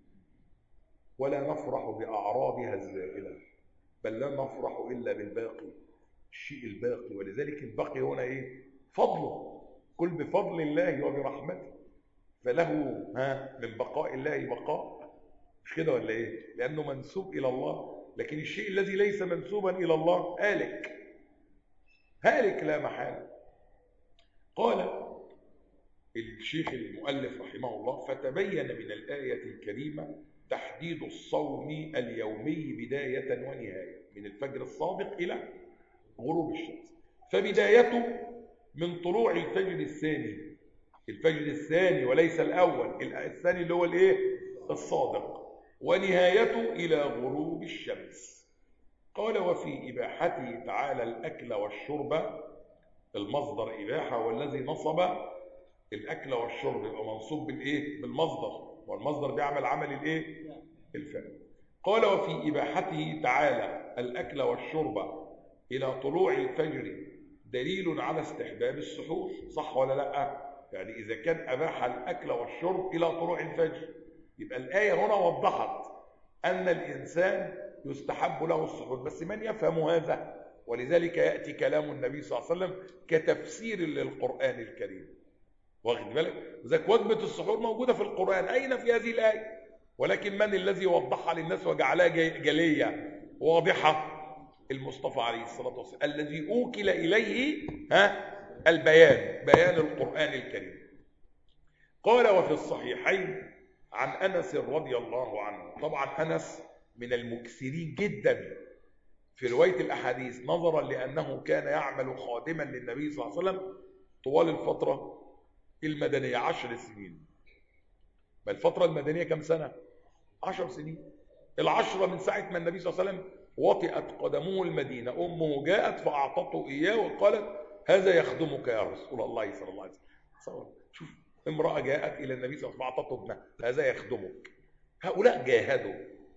ولا نفرح بأعراضها الزائلة، بل لا نفرح إلا بالباقي، الشيء الباقي. ولذلك الباقي هنا إيه؟ فضله. قل بفضل الله وبرحمته، فله ها من بقاء الله بقاء، مش كده ولا إيه؟ لأنه منسوب إلى الله. لكن الشيء الذي ليس منسوبا إلى الله هالك، هالك لا محالة. قال الشيخ المؤلف رحمه الله: فتبين من الآية الكريمة تحديد الصوم اليومي بداية ونهاية، من الفجر الصادق إلى غروب الشمس. فبدايته من طلوع الفجر الثاني، الفجر الثاني وليس الأول، الثاني اللي هو الإيه؟ الصادق. ونهايته إلى غروب الشمس. قال: وفي إباحته تعالى الأكل والشرب، المصدر إباحة، والذي نصب الأكل والشرب يبقى منصوب بالإيه؟ بالمصدر، والمصدر بيعمل عمل الإيه؟ الفعل. قال: وفي إباحته تعالى الأكل والشرب إلى طلوع الفجر دليل على استحباب السحور. صح ولا لا؟ يعني إذا كان أباح الأكل والشرب إلى طلوع الفجر، يبقى الآية هنا وضحت أن الإنسان يستحب له السحور. بس من يفهم هذا؟ ولذلك يأتي كلام النبي صلى الله عليه وسلم كتفسير للقرآن الكريم، واخد بالك؟ ذاك وجبة السحور موجودة في القرآن، أين في هذه الآية؟ ولكن من الذي وضحها للناس وجعلها جلية واضحة؟ المصطفى عليه الصلاة والسلام، الذي أوكل إليه ها البيان، بيان القرآن الكريم. قال: وفي الصحيحين عن أنس رضي الله عنه. طبعا أنس من المكثرين جدا في رواية الأحاديث، نظرا لأنه كان يعمل خادما للنبي صلى الله عليه وسلم طوال الفترة المدنية، عشر سنين. ما الفترة المدنية كم سنة؟ عشر سنين. العشرة من ساعة ما النبي صلى الله عليه وسلم وطئت قدمه المدينة، أمه جاءت فأعطته إياه وقالت: هذا يخدمك يا رسول الله صلى الله عليه وسلم. شوف، امرأة جاءت إلى النبي صلى الله عليه وسلم فأعطته ابنها: هذا يخدمك. هؤلاء جاهدوا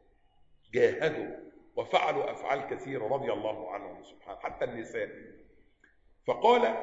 جاهدوا وفعلوا أفعال كثيرة رضي الله عنهم سبحانه، حتى النساء. فقال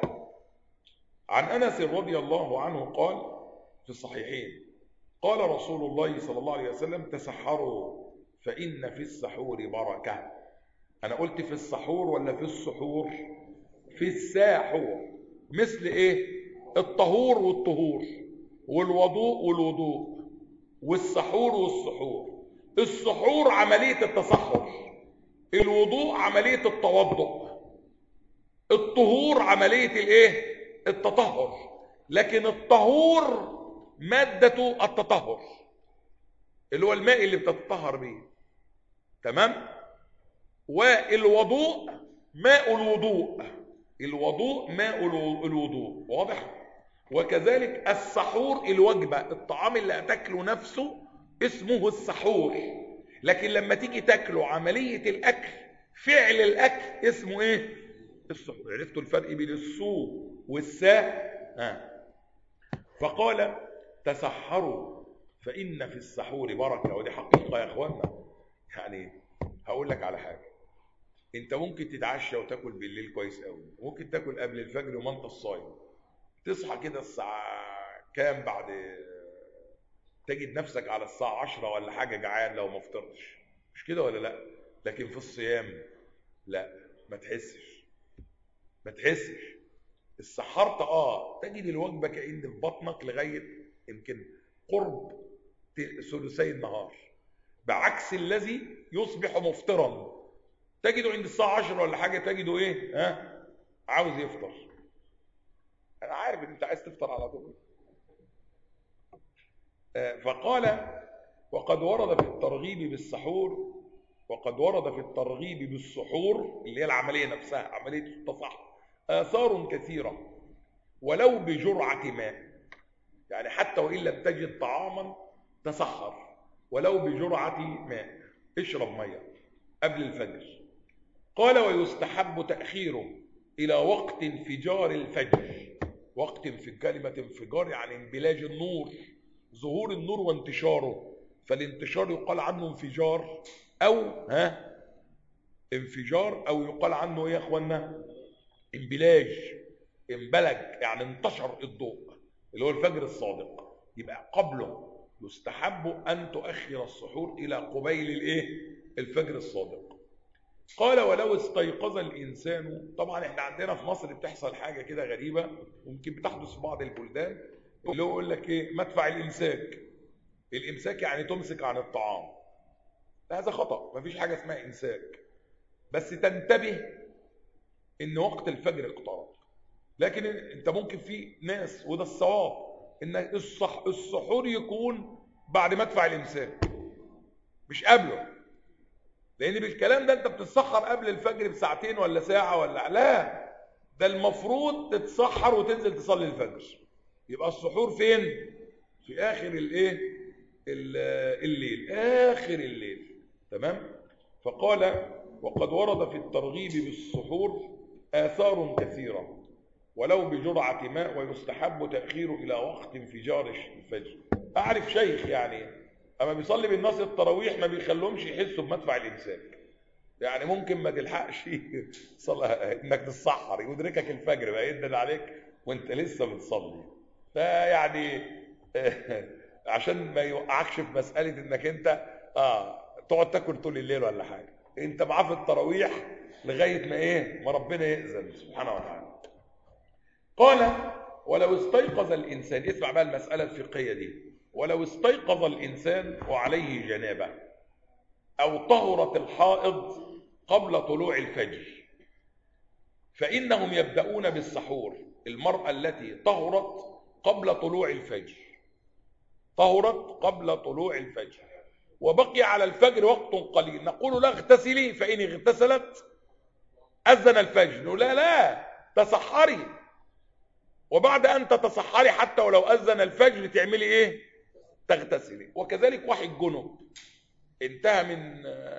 عن أنس رضي الله عنه قال في الصحيحين: قال رسول الله صلى الله عليه وسلم: تسحروا فإن في السحور بركة. أنا قلت في السحور ولا في السحور؟ في الساحور. مثل إيه؟ الطهور والطهور، والوضوء والوضوء، والسحور والسحور. السحور عملية التسحر، الوضوء عملية التوضؤ، الطهور عملية الإيه؟ التطهر. لكن الطهور مادة التطهر اللي هو الماء اللي بتتطهر به، تمام؟ والوضوء ماء الوضوء، الوضوء ماء الوضوء، واضح؟ وكذلك السحور الوجبة، الطعام اللي هتاكله نفسه اسمه السحور. لكن لما تيجي تاكله عملية الأكل، فعل الأكل، اسمه إيه؟ السحور. عرفتوا الفرق بين السو والساء؟ آه. فقال: تسحروا فإن في السحور بركة. ودي حقيقة يا أخوانا. يعني هقول لك على حاجة، انت ممكن تتعشى وتاكل بالليل كويس قوي، ممكن تاكل قبل الفجر وما انت الصايم، تصحى كده الساعة كام بعد، تجد نفسك على الساعة عشرة ولا حاجة جعان لو ما فطرتش، مش كده ولا لا؟ لكن في الصيام لا، ما تحسش ما تحسش السحرت اه تجد الوجبة كأن في بطنك لغاية يمكن قرب ثلثي النهار، بعكس الذي يصبح مفطرا تجده عند الساعة عشرة ولا حاجة تجده ايه؟ ها؟ عاوز يفطر. انا عارف ان انت عايز تفطر على طول. آه فقال: وقد ورد في الترغيب بالسحور، وقد ورد في الترغيب بالسحور اللي هي العملية نفسها، عملية التصحر، آثار كثيرة ولو بجرعة ماء. يعني حتى وإن لم تجد طعاما تسحر ولو بجرعة ماء، اشرب مية قبل الفجر. قال: ويستحب تأخيره إلى وقت انفجار الفجر. وقت في كلمة انفجار يعني انبلاج النور، ظهور النور وانتشاره، فالانتشار يقال عنه انفجار أو ها انفجار أو يقال عنه ايه يا اخوانا؟ انبلاج، انبلج يعني انتشر الضوء اللي هو الفجر الصادق، يبقى قبله يستحب أن تؤخر السحور إلى قبيل الايه الفجر الصادق. قال ولو استيقظ الإنسان، طبعا احنا عندنا في مصر بتحصل حاجة كده غريبة ممكن بتحدث في بعض البلدان، اللي هو يقول لك ايه مدفع الإمساك. الإمساك يعني تمسك عن الطعام، هذا خطأ، مفيش حاجة اسمها إمساك، بس تنتبه إن وقت الفجر اقترب. لكن انت ممكن في ناس، وده الصواب، ان الصح السحور يكون بعد مدفع الامساك مش قبله، لان بالكلام ده انت بتتسحر قبل الفجر بساعتين ولا ساعه ولا لا، ده المفروض تتسحر وتنزل تصلي الفجر. يبقى السحور فين؟ في اخر الايه الليل، اخر الليل. تمام. فقال وقد ورد في الترغيب بالسحور آثار كثيرة ولو بجرعة ماء، ويستحب تأخيره إلى وقت انفجار الفجر. أعرف شيخ يعني أما بيصلي بالناس التراويح ما بيخلوهمش يحسوا بمدفع الإمساك، يعني ممكن ما تلحقش إنك تتسحر يدركك الفجر بقى يدن عليك وأنت لسه بتصلي. فيعني عشان ما يوقعكش في مسألة إنك أنت آه تقعد تاكل طول الليل ولا حاجة، أنت معاه في التراويح لغاية ما إيه ما ربنا يأذن سبحانه وتعالى. قال ولو استيقظ الإنسان، اسمع بقى المسألة الفقهية دي، ولو استيقظ الإنسان وعليه جنابة أو طهرت الحائض قبل طلوع الفجر فإنهم يبدأون بالسحور. المرأة التي طهرت قبل طلوع الفجر، طهرت قبل طلوع الفجر وبقي على الفجر وقت قليل، نقول لا اغتسلي، فإن اغتسلت أذن الفجر، نقول لا لا تسحري، وبعد أن تتسحري حتى ولو أذن الفجر تعملي إيه؟ تغتسلي. وكذلك واحد جنب انتهى من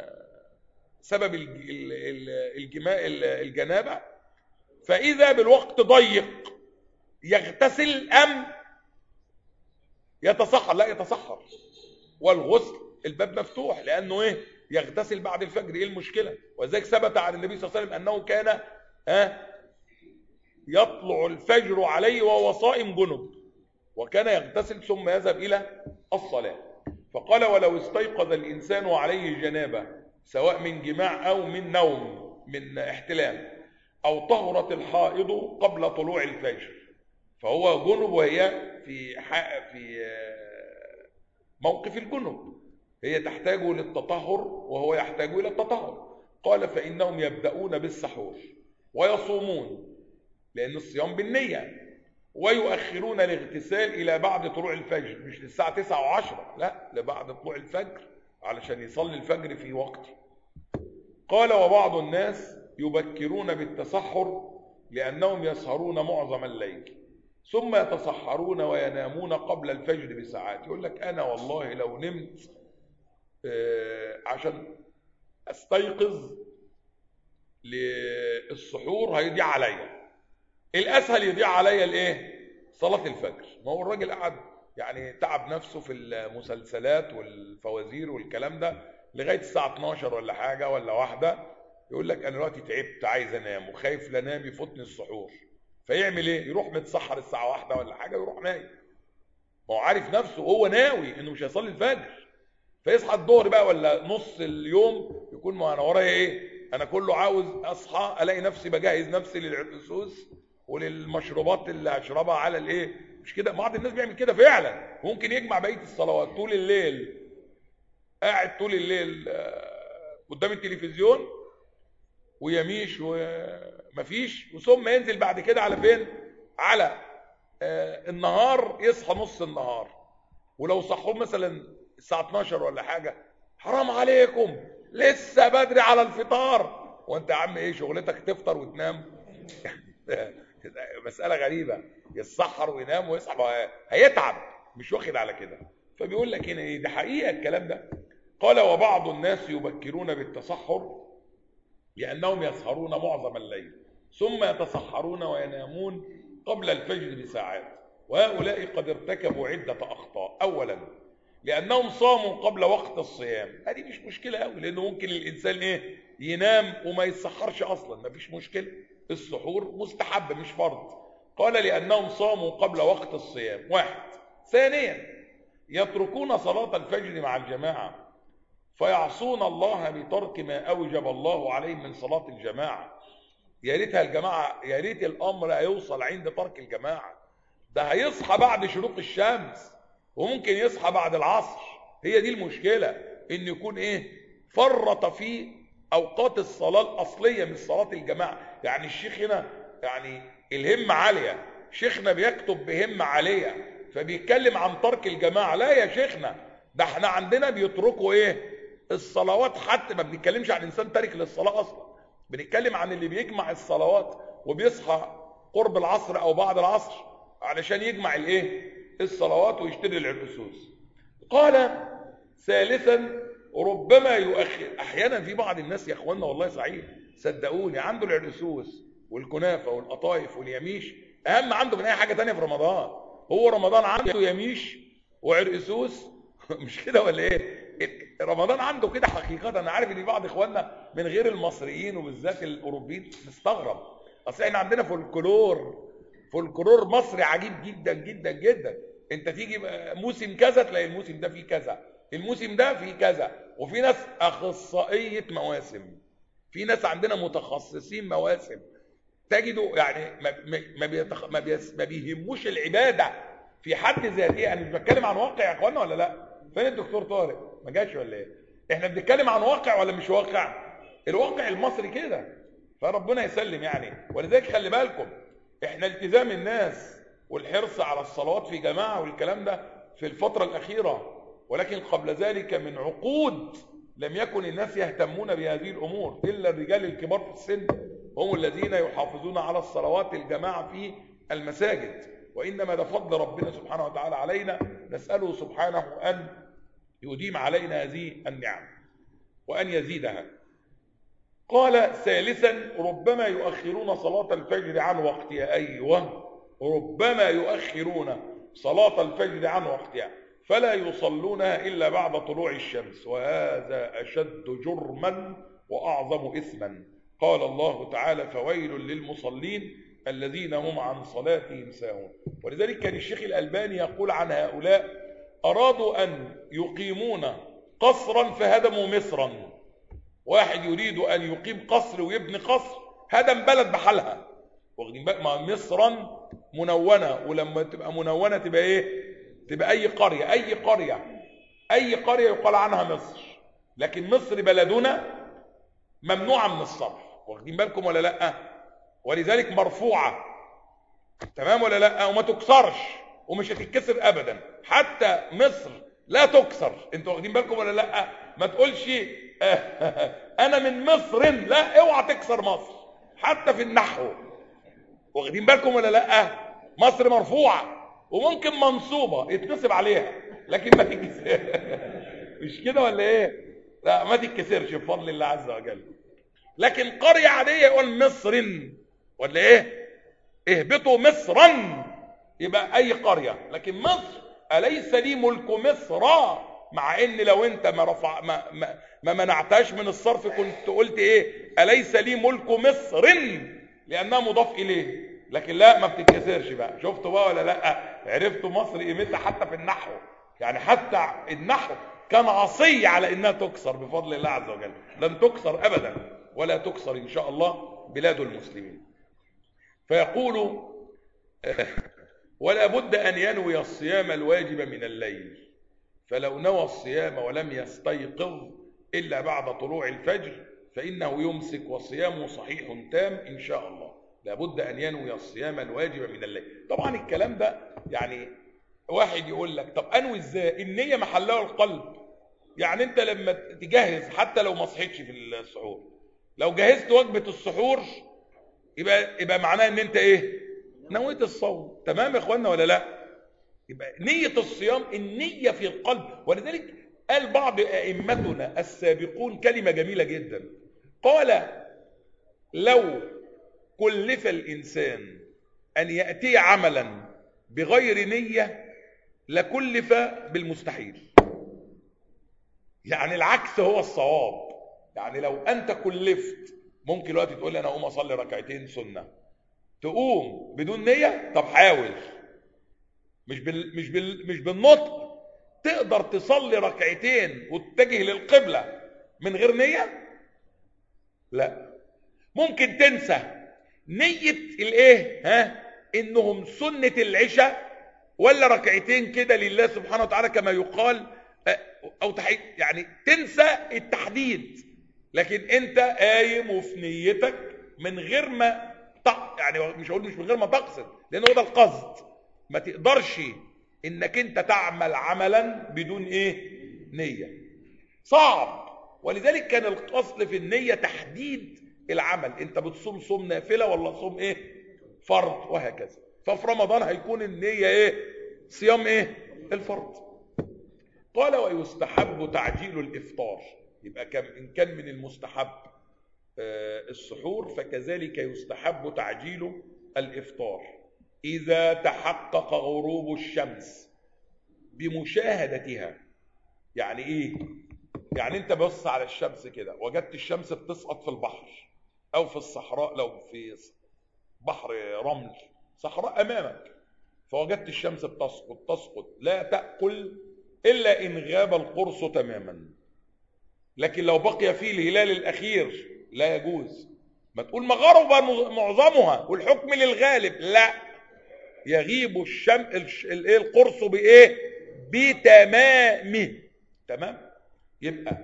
سبب الجماع الجنابة فإذا بالوقت ضيق يغتسل أم يتسحر؟ لا يتسحر، والغسل الباب مفتوح لأنه إيه؟ يغتسل بعد الفجر. إيه المشكلة؟ وذلك ثبت عن النبي صلى الله عليه وسلم أنه كان ها يطلع الفجر عليه وهو صائم جنب وكان يغتسل ثم يذهب إلى الصلاة. فقال ولو استيقظ الإنسان وعليه جنابة سواء من جماع أو من نوم من احتلام أو طهرت الحائض قبل طلوع الفجر فهو جنب وهي في في موقف الجنب، هي تحتاج للتطهر وهو يحتاج إلى التطهر. قال فإنهم يبدأون بالسحور ويصومون لأن الصيام بالنية، ويؤخرون الاغتسال إلى بعد طلوع الفجر، مش للساعة تسعة وعشرة، لا لبعد طلوع الفجر علشان يصلي الفجر في وقته. قال وبعض الناس يبكرون بالتسحر لأنهم يسهرون معظم الليل ثم يتسحرون وينامون قبل الفجر بساعات. يقول لك أنا والله لو نمت عشان أستيقظ للسحور هيضيع عليا، الأسهل يضيع عليا الإيه؟ صلاة الفجر. ما هو الراجل قعد يعني تعب نفسه في المسلسلات والفوازير والكلام ده لغاية الساعة اتناشر ولا حاجة ولا واحدة، يقول لك أنا دلوقتي تعبت عايز أنام وخايف لا أنام يفوتني السحور، فيعمل إيه؟ يروح متسحر الساعة واحدة ولا حاجة ويروح نايم. ما هو عارف نفسه وهو ناوي إنه مش هيصلي الفجر، فيصحى الظهر بقى ولا نص اليوم يكون ما أنا ورايا إيه؟ أنا كله عاوز أصحى ألاقي نفسي بجهز نفسي للعرسوس وللمشروبات اللي هشربها على الإيه؟ مش كده؟ بعض الناس بيعمل كده فعلا، ممكن يجمع بقية الصلوات طول الليل، قاعد طول الليل قدام التلفزيون ويميش ومفيش، وثم ينزل بعد كده على فين؟ على النهار، يصحى نص النهار، ولو صحوه مثلا الساعة اتناشر ولا حاجة حرام عليكم لسه بدري على الفطار، وانت يا عم ايه شغلتك تفطر وتنام؟ مسألة غريبة، يتسحر وينام ويصحى هيتعب، مش واخد على كده. فبيقول لك هنا ايه ده حقيقة الكلام ده. قال وبعض الناس يبكرون بالتسحر لأنهم يسهرون معظم الليل ثم يتسحرون وينامون قبل الفجر بساعات، وهؤلاء قد ارتكبوا عدة أخطاء. أولا لأنهم صاموا قبل وقت الصيام، هذه مش مشكلة قوي لأنه ممكن الإنسان إيه ينام وما يتسحرش أصلا، ما فيش مشكلة، السحور مستحب مش فرض. قال لأنهم صاموا قبل وقت الصيام. واحد. ثانيا يتركون صلاة الفجر مع الجماعة فيعصون الله بترك ما أوجب الله عليهم من صلاة الجماعة. يا ريتها الجماعة، يا ريت الأمر هيوصل عند ترك الجماعة. ده هيصحى بعد شروق الشمس وممكن يصحى بعد العصر. هي دي المشكلة، إن يكون إيه فرط في أوقات الصلاة الأصلية من صلاة الجماعة. يعني الشيخ هنا يعني الهمة عالية، شيخنا بيكتب بهمة عالية فبيتكلم عن ترك الجماعة. لا يا شيخنا، ده احنا عندنا بيتركوا ايه الصلوات، حتى ما بنتكلمش عن انسان تارك للصلاة اصلا، بنتكلم عن اللي بيجمع الصلوات وبيصحى قرب العصر او بعد العصر علشان يجمع الايه الصلوات ويشتري العرقسوس. قال ثالثا ربما يؤخر. احيانا في بعض الناس يا اخوانا والله صحيح صدقوني عنده العرقسوس والكنافه والقطايف واليميش اهم عنده من اي حاجه تانية في رمضان. هو رمضان عنده يميش وعرقسوس مش كده ولا ايه؟ رمضان عنده كده حقيقه. انا عارف ان بعض اخواننا من غير المصريين وبالذات الاوروبيين مستغرب، اصل احنا عندنا فولكلور فولكلور مصري عجيب جدا جدا جدا. انت تيجي موسم كذا تلاقي الموسم ده فيه كذا، الموسم ده فيه كذا. وفي ناس اخصائيه مواسم، في ناس عندنا متخصصين مواسم تجدوا يعني ما ما بيتخ... ما, بيس... ما بيهموش العباده في حد ذاتها. انا مش بتكلم عن واقع يا اخوانا ولا لا؟ فين الدكتور طارق؟ ما جاش ولا ايه؟ احنا بنتكلم عن واقع ولا مش واقع؟ الواقع المصري كده، فربنا يسلم يعني. ولذلك خلي بالكم احنا التزام الناس والحرص على الصلوات في جماعه والكلام ده في الفتره الاخيره، ولكن قبل ذلك من عقود لم يكن الناس يهتمون بهذه الامور الا الرجال الكبار في السن هم الذين يحافظون على الصلوات الجماعه في المساجد. وانما ده فضل ربنا سبحانه وتعالى علينا، نساله سبحانه ان يديم علينا هذه النعم وان يزيدها. قال ثالثا ربما يؤخرون صلاة الفجر عن وقتها. أيوة، ربما يؤخرون صلاة الفجر عن وقتها فلا يصلونها إلا بعد طلوع الشمس، وهذا أشد جرما وأعظم إثما. قال الله تعالى فويل للمصلين الذين هم عن صلاتهم ساهون. ولذلك كان الشيخ الألباني يقول عن هؤلاء أرادوا أن يقيمون قصرا فهدموا مصرا. واحد يريد أن يقيم قصر ويبني قصر هدم بلد بحالها. واخدين بالك؟ ما مصرا منونة، ولما تبقى منونة تبقى ايه؟ تبقى اي قرية اي قرية اي قرية يقال عنها مصر. لكن مصر بلدنا ممنوعة من الصرف. واخدين بالكم ولا لا؟ ولذلك مرفوعة، تمام ولا لا؟ وما تكسرش ومش هتتكسر ابدا. حتى مصر لا تكسر. انتوا واخدين بالكم ولا لا؟ ما تقولش انا من مصر، لا، اوعى تكسر مصر حتى في النحو. واخدين بالكم ولا لا؟ مصر مرفوعه وممكن منصوبه يتنصب عليها لكن ما تتكسر مش كده ولا ايه؟ لا ما تتكسرش بفضل الله عز وجل. لكن قريه عاديه يقول مصر ولا ايه؟ اهبطوا مصرا يبقى اي قريه. لكن مصر اليس لي ملك مصر، مع ان لو انت ما رفع ما, ما, ما منعتهاش من الصرف كنت قلت ايه؟ اليس لي ملك مصر لانها مضاف اليه. لكن لا ما بتتكسرش بقى. شفتوا بقى ولا لا؟ عرفتوا مصر قيمتها حتى في النحو. يعني حتى النحو كان عصي على انها تكسر بفضل الله عز وجل. لن تكسر ابدا ولا تكسر ان شاء الله بلاد المسلمين. فيقول ولا بد ان ينوي الصيام الواجب من الليل، فلو نوى الصيام ولم يستيقظ إلا بعد طلوع الفجر فإنه يمسك وصيامه صحيح تام إن شاء الله. لابد أن ينوي الصيام الواجب من الليل. طبعا الكلام ده يعني واحد يقول لك طب أنوي إزاي؟ النية محلها القلب. يعني أنت لما تجهز حتى لو ما صحيتش في السحور، لو جهزت وجبة السحور يبقى يبقى معناه إن أنت إيه؟ نويت الصوم. تمام يا إخوانا ولا لا؟ يبقى نية الصيام النية في القلب. ولذلك قال بعض أئمتنا السابقون كلمة جميلة جدا، قال لو كلف الإنسان أن يأتي عملا بغير نية لكلف بالمستحيل. يعني العكس هو الصواب. يعني لو أنت كلفت ممكن دلوقتي تقول لي انا اقوم اصلي ركعتين سنه، تقوم بدون نيه؟ طب حاول، مش بال مش بال مش بالنطق. تقدر تصلي ركعتين وتتجه للقبله من غير نيه؟ لا. ممكن تنسى نيه الايه ها انهم سنه العشاء ولا ركعتين كده لله سبحانه وتعالى كما يقال، او تحي... يعني تنسى التحديد، لكن انت قايم وفي نيتك من غير ما ت... يعني مش هقول مش من غير ما تقصد، لان هو ده القصد. ما تقدرش انك انت تعمل عملا بدون ايه نية، صعب. ولذلك كان القصد في النية تحديد العمل، انت بتصوم صوم نافلة ولا صوم ايه فرض، وهكذا. ففي رمضان هيكون النية ايه صيام ايه الفرض. قال ويستحب تعجيل الافطار، يبقى كم ان كان من المستحب السحور فكذلك يستحب تعجيل الافطار اذا تحقق غروب الشمس بمشاهدتها. يعني ايه؟ يعني انت بص على الشمس كده، وجدت الشمس بتسقط في البحر او في الصحراء، لو في بحر رمل صحراء امامك، فوجدت الشمس بتسقط تسقط لا تأكل الا ان غاب القرص تماما. لكن لو بقي فيه الهلال الاخير لا يجوز. ما تقول ما غرب معظمها والحكم للغالب، لا، يغيب الشم الايه القرص بايه بتمامه. تمام. يبقى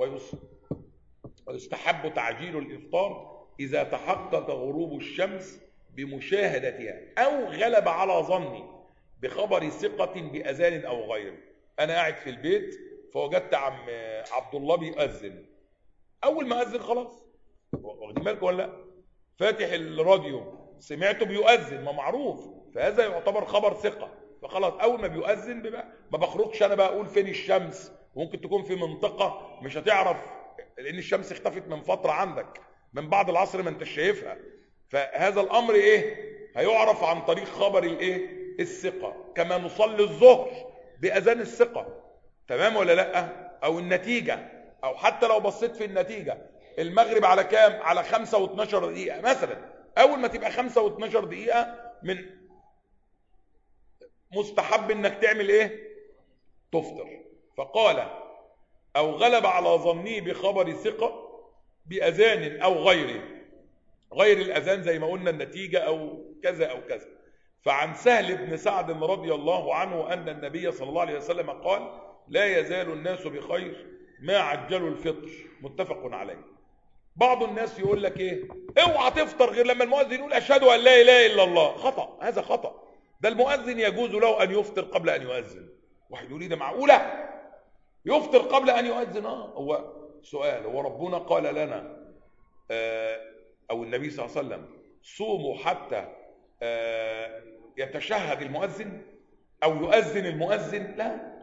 ويستحب تعجيل الافطار اذا تحقق غروب الشمس بمشاهدتها او غلب على ظني بخبر ثقة باذان او غيره. انا قاعد في البيت فوجدت عم عبد الله بيؤذن، اول ما اذن خلاص، واخدين بالكم ولا لا؟ فاتح الراديو سمعته بيؤذن، ما معروف، فهذا يعتبر خبر ثقة، فخلاص اول ما بيؤذن ببقى ما بخرجش انا بقى اقول فين الشمس، ممكن تكون في منطقة مش هتعرف لان الشمس اختفت من فترة عندك، من بعد العصر ما انت شايفها. فهذا الامر ايه هيعرف عن طريق خبر الايه الثقة، كما نصلي الظهر باذان الثقة. تمام ولا لا؟ او النتيجة، او حتى لو بصيت في النتيجة المغرب على كام؟ على خمسة واتناشر دقيقة مثلا، اول ما تبقى خمسة واتناشر دقيقة من مستحب انك تعمل ايه تفطر. فقال او غلب على ظني بخبر ثقة باذان او غيره، غير الاذان زي ما قلنا النتيجة او كذا او كذا. فعن سهل بن سعد رضي الله عنه ان النبي صلى الله عليه وسلم قال لا يزال الناس بخير ما عجلوا الفطر، متفق عليه. بعض الناس يقول لك ايه اوعى تفطر غير لما المؤذن يقول اشهد ان لا اله الا الله. خطأ، هذا خطأ. ده المؤذن يجوز له ان يفطر قبل ان يؤذن. واحد يقول لي ده معقولة يفطر قبل ان يؤذن؟ اه هو سؤال، هو ربنا قال لنا آه او النبي صلى الله عليه وسلم صوموا حتى آه يتشهد المؤذن او يؤذن المؤذن؟ لا،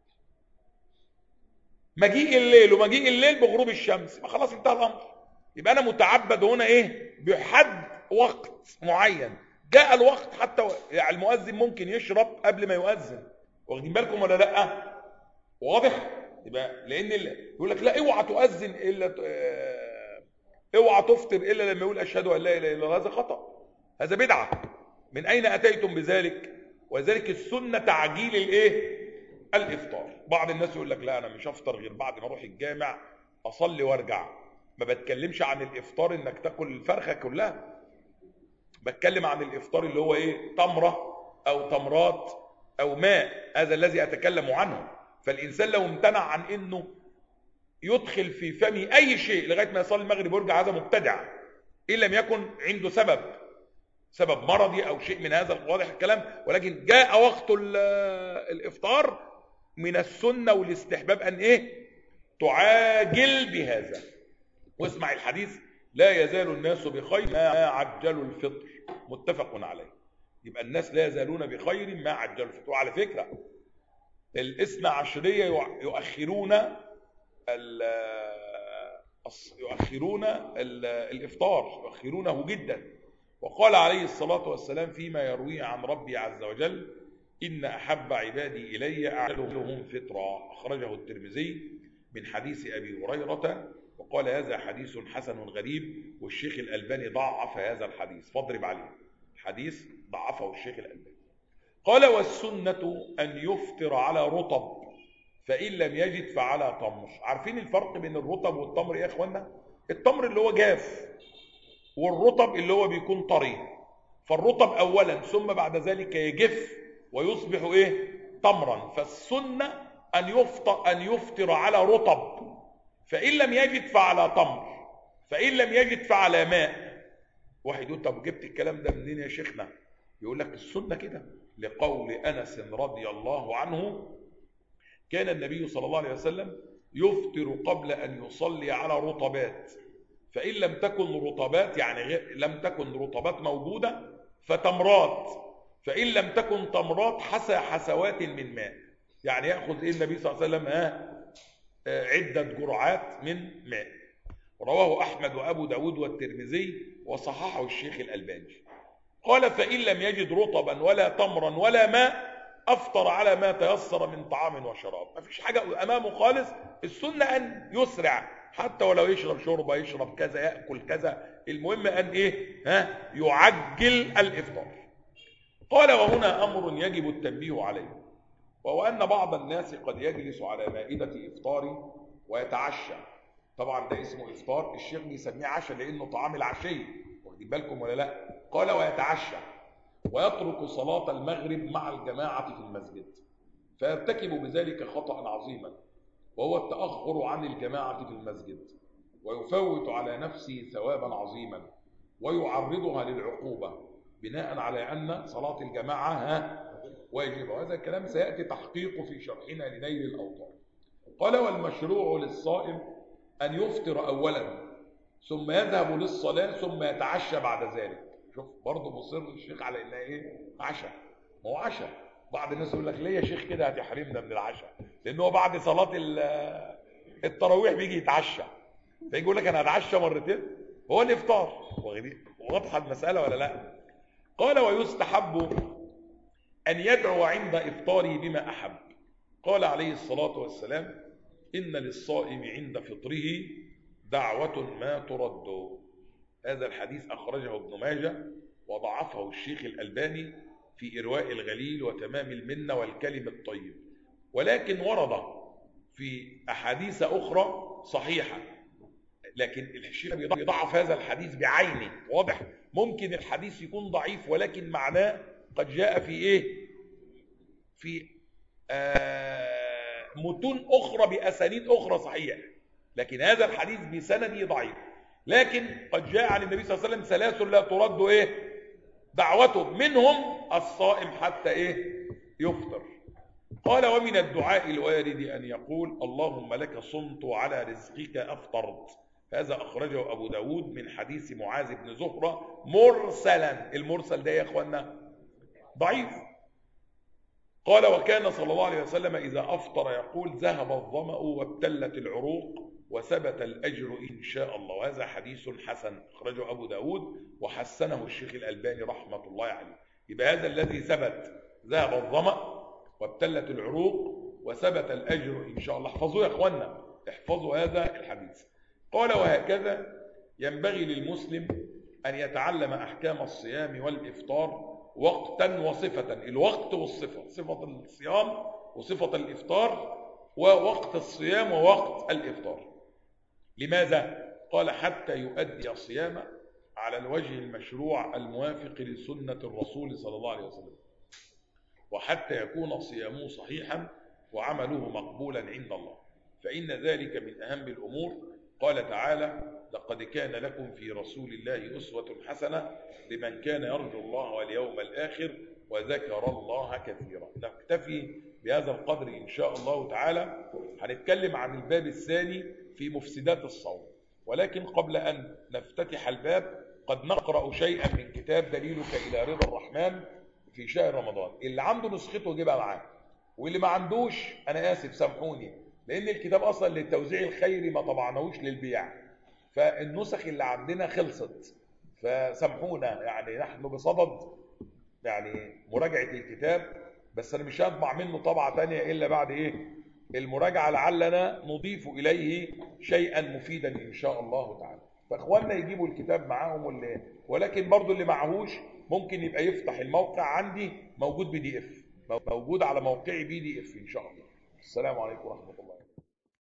مجيء الليل ومجيء الليل بغروب الشمس، خلاص انتهى الامر. يبقى انا متعبد هنا ايه بحد وقت معين، جاء الوقت حتى يعني المؤذن ممكن يشرب قبل ما يؤذن، واخدين بالكم ولا لا؟ واضح؟ يبقى لان يقول لك لا اوعى تؤذن الا اوعى تفطر الا لما يقول اشهد ان لا اله الا الله. هذا خطأ، هذا بدعة. من اين اتيتم بذلك؟ وذلك السنة تعجيل الايه الافطار. بعض الناس يقول لك لا انا مش هفطر غير بعد ما اروح الجامع اصلي وارجع. ما بتكلمش عن الافطار انك تاكل الفرخه كلها، بتكلم عن الافطار اللي هو ايه تمره او تمرات او ماء، هذا الذي اتكلم عنه. فالانسان لو امتنع عن انه يدخل في فمه اي شيء لغايه ما يصلي المغرب ويرجع هذا مبتدع، ان لم يكن عنده سبب سبب مرضي او شيء من هذا، واضح الكلام. ولكن جاء وقت الافطار من السنة والاستحباب أن إيه تعاجل بهذا. واسمع الحديث لا يزال الناس بخير ما عجلوا الفطر، متفق عليه. يبقى الناس لا يزالون بخير ما عجلوا الفطر. وعلى فكرة الاثنى عشرية يؤخرون يؤخرون الإفطار، يؤخرونه جدا. وقال عليه الصلاة والسلام فيما يرويه عن ربي عز وجل إن أحب عبادي إلي أعجلهم فطرا، أخرجه الترمذي من حديث أبي هريرة. وقال هذا حديث حسن غريب، والشيخ الألباني ضعف هذا الحديث، فاضرب عليه، الحديث ضعفه الشيخ الألباني. قال والسنة أن يفطر على رطب فإن لم يجد فعلى تمر. عارفين الفرق بين الرطب والتمر يا إخوانا؟ التمر اللي هو جاف، والرطب اللي هو بيكون طري. فالرطب أولا ثم بعد ذلك يجف ويصبح إيه؟ تمرا. فالسنة أن يفطر, أن يفطر على رطب فإن لم يجد فعلى تمر فإن لم يجد فعلى ماء. واحد يقول طب جبت الكلام ده منين يا شيخنا؟ يقول لك السنة كده، لقول أنس رضي الله عنه كان النبي صلى الله عليه وسلم يفطر قبل أن يصلي على رطبات، فإن لم تكن رطبات يعني غير لم تكن رطبات موجودة فتمرات، فإن لم تكن تمرات حسى حسوات من ماء. يعني يأخذ إيه النبي صلى الله عليه وسلم؟ ها عدة جرعات من ماء. رواه أحمد وأبو داود والترمذي وصححه الشيخ الألباني. قال فإن لم يجد رطبا ولا تمرا ولا ماء أفطر على ما تيسر من طعام وشراب. ما فيش حاجة أمامه خالص. السنة أن يسرع، حتى ولو يشرب شوربة، يشرب كذا، يأكل كذا، المهم أن إيه؟ ها يعجل الإفطار. قال وهنا أمر يجب التنبيه عليه، وهو أن بعض الناس قد يجلس على مائدة إفطار ويتعشى. طبعا ده اسمه إفطار، الشيخ بيسميه عشاء لأنه طعام العشي، واخدين بالكم ولا لا؟ قال ويتعشى ويترك صلاة المغرب مع الجماعة في المسجد، فيرتكب بذلك خطأ عظيما، وهو التأخر عن الجماعة في المسجد، ويفوت على نفسه ثوابا عظيما ويعرضها للعقوبة بناء على أن صلاة الجماعة ها واجبة. وهذا الكلام سيأتي تحقيقه في شرحنا لنيل الأوطار. قال والمشروع للصائم أن يفطر أولا ثم يذهب للصلاة ثم يتعشى بعد ذلك. شوف برضه مصر الشيخ على إنها إيه؟ عشاء. ما هو عشاء. بعض الناس يقول لك ليه يا شيخ كده هتحرمنا من العشاء؟ لأنه بعد صلاة التراويح بيجي يتعشى، فيجي يقول لك أنا هتعشى مرتين. هو الإفطار. واضحة المسألة ولا لا؟ قال ويستحب أن يدعو عند إفطاره بما أحب. قال عليه الصلاة والسلام إن للصائم عند فطره دعوة ما ترد. هذا الحديث أخرجه ابن ماجه وضعفه الشيخ الألباني في إرواء الغليل وتمام المنة والكلم الطيب، ولكن ورد في أحاديث أخرى صحيحة، لكن الشيخ بيضعف هذا الحديث بعينه. واضح؟ ممكن الحديث يكون ضعيف ولكن معناه قد جاء في إيه؟ في آه متون أخرى بأسانيد أخرى صحيحة، لكن هذا الحديث بسنده ضعيف. لكن قد جاء عن النبي صلى الله عليه وسلم ثلاث لا ترد إيه؟ دعوته، منهم الصائم حتى إيه؟ يفطر. قال ومن الدعاء الوارد أن يقول اللهم لك صمت وعلى رزقك أفطرت. هذا أخرجه أبو داود من حديث معاذ بن زهرة مرسلا. المرسل ده يا أخوانا ضعيف. قال وكان صلى الله عليه وسلم إذا أفطر يقول ذهب الظمأ وابتلت العروق وثبت الأجر إن شاء الله. وهذا حديث حسن أخرجه أبو داود وحسنه الشيخ الألباني رحمة الله عليه. يبقى هذا الذي ثبت ذهب الظمأ وابتلت العروق وثبت الأجر إن شاء الله. احفظوا يا أخوانا، احفظوا هذا الحديث. قال وهكذا ينبغي للمسلم أن يتعلم أحكام الصيام والإفطار وقتا وصفة. الوقت والصفة، صفة الصيام وصفة الإفطار، ووقت الصيام ووقت الإفطار. لماذا؟ قال حتى يؤدي الصيام على الوجه المشروع الموافق لسنة الرسول صلى الله عليه وسلم، وحتى يكون صيامه صحيحا وعمله مقبولا عند الله، فإن ذلك من أهم الأمور. قال تعالى لقد كان لكم في رسول الله أسوة حسنة لمن كان يرجو الله واليوم الآخر وذكر الله كثيرا. نكتفي بهذا القدر إن شاء الله تعالى. هنتكلم عن الباب الثاني في مفسدات الصوم، ولكن قبل أن نفتتح الباب قد نقرأ شيئا من كتاب دليلك إلى رضا الرحمن في شهر رمضان. اللي عنده نسخته يجيبها معاه، واللي ما عندوش أنا آسف سامحوني، لأن الكتاب أصلا للتوزيع الخيري ما طبعناهوش للبيع، فالنسخ اللي عندنا خلصت، فسامحونا. يعني نحن بصدد يعني مراجعة الكتاب، بس أنا مش هطبع منه طبعة تانية إلا بعد إيه؟ المراجعة لعلنا نضيف إليه شيئا مفيدا إن شاء الله تعالى. فإخواننا يجيبوا الكتاب معاهم واللي ولكن برضو اللي معهوش ممكن يبقى يفتح الموقع عندي، موجود بي دي اف، موجود على موقعي بي دي اف إن شاء الله. السلام عليكم ورحمة الله.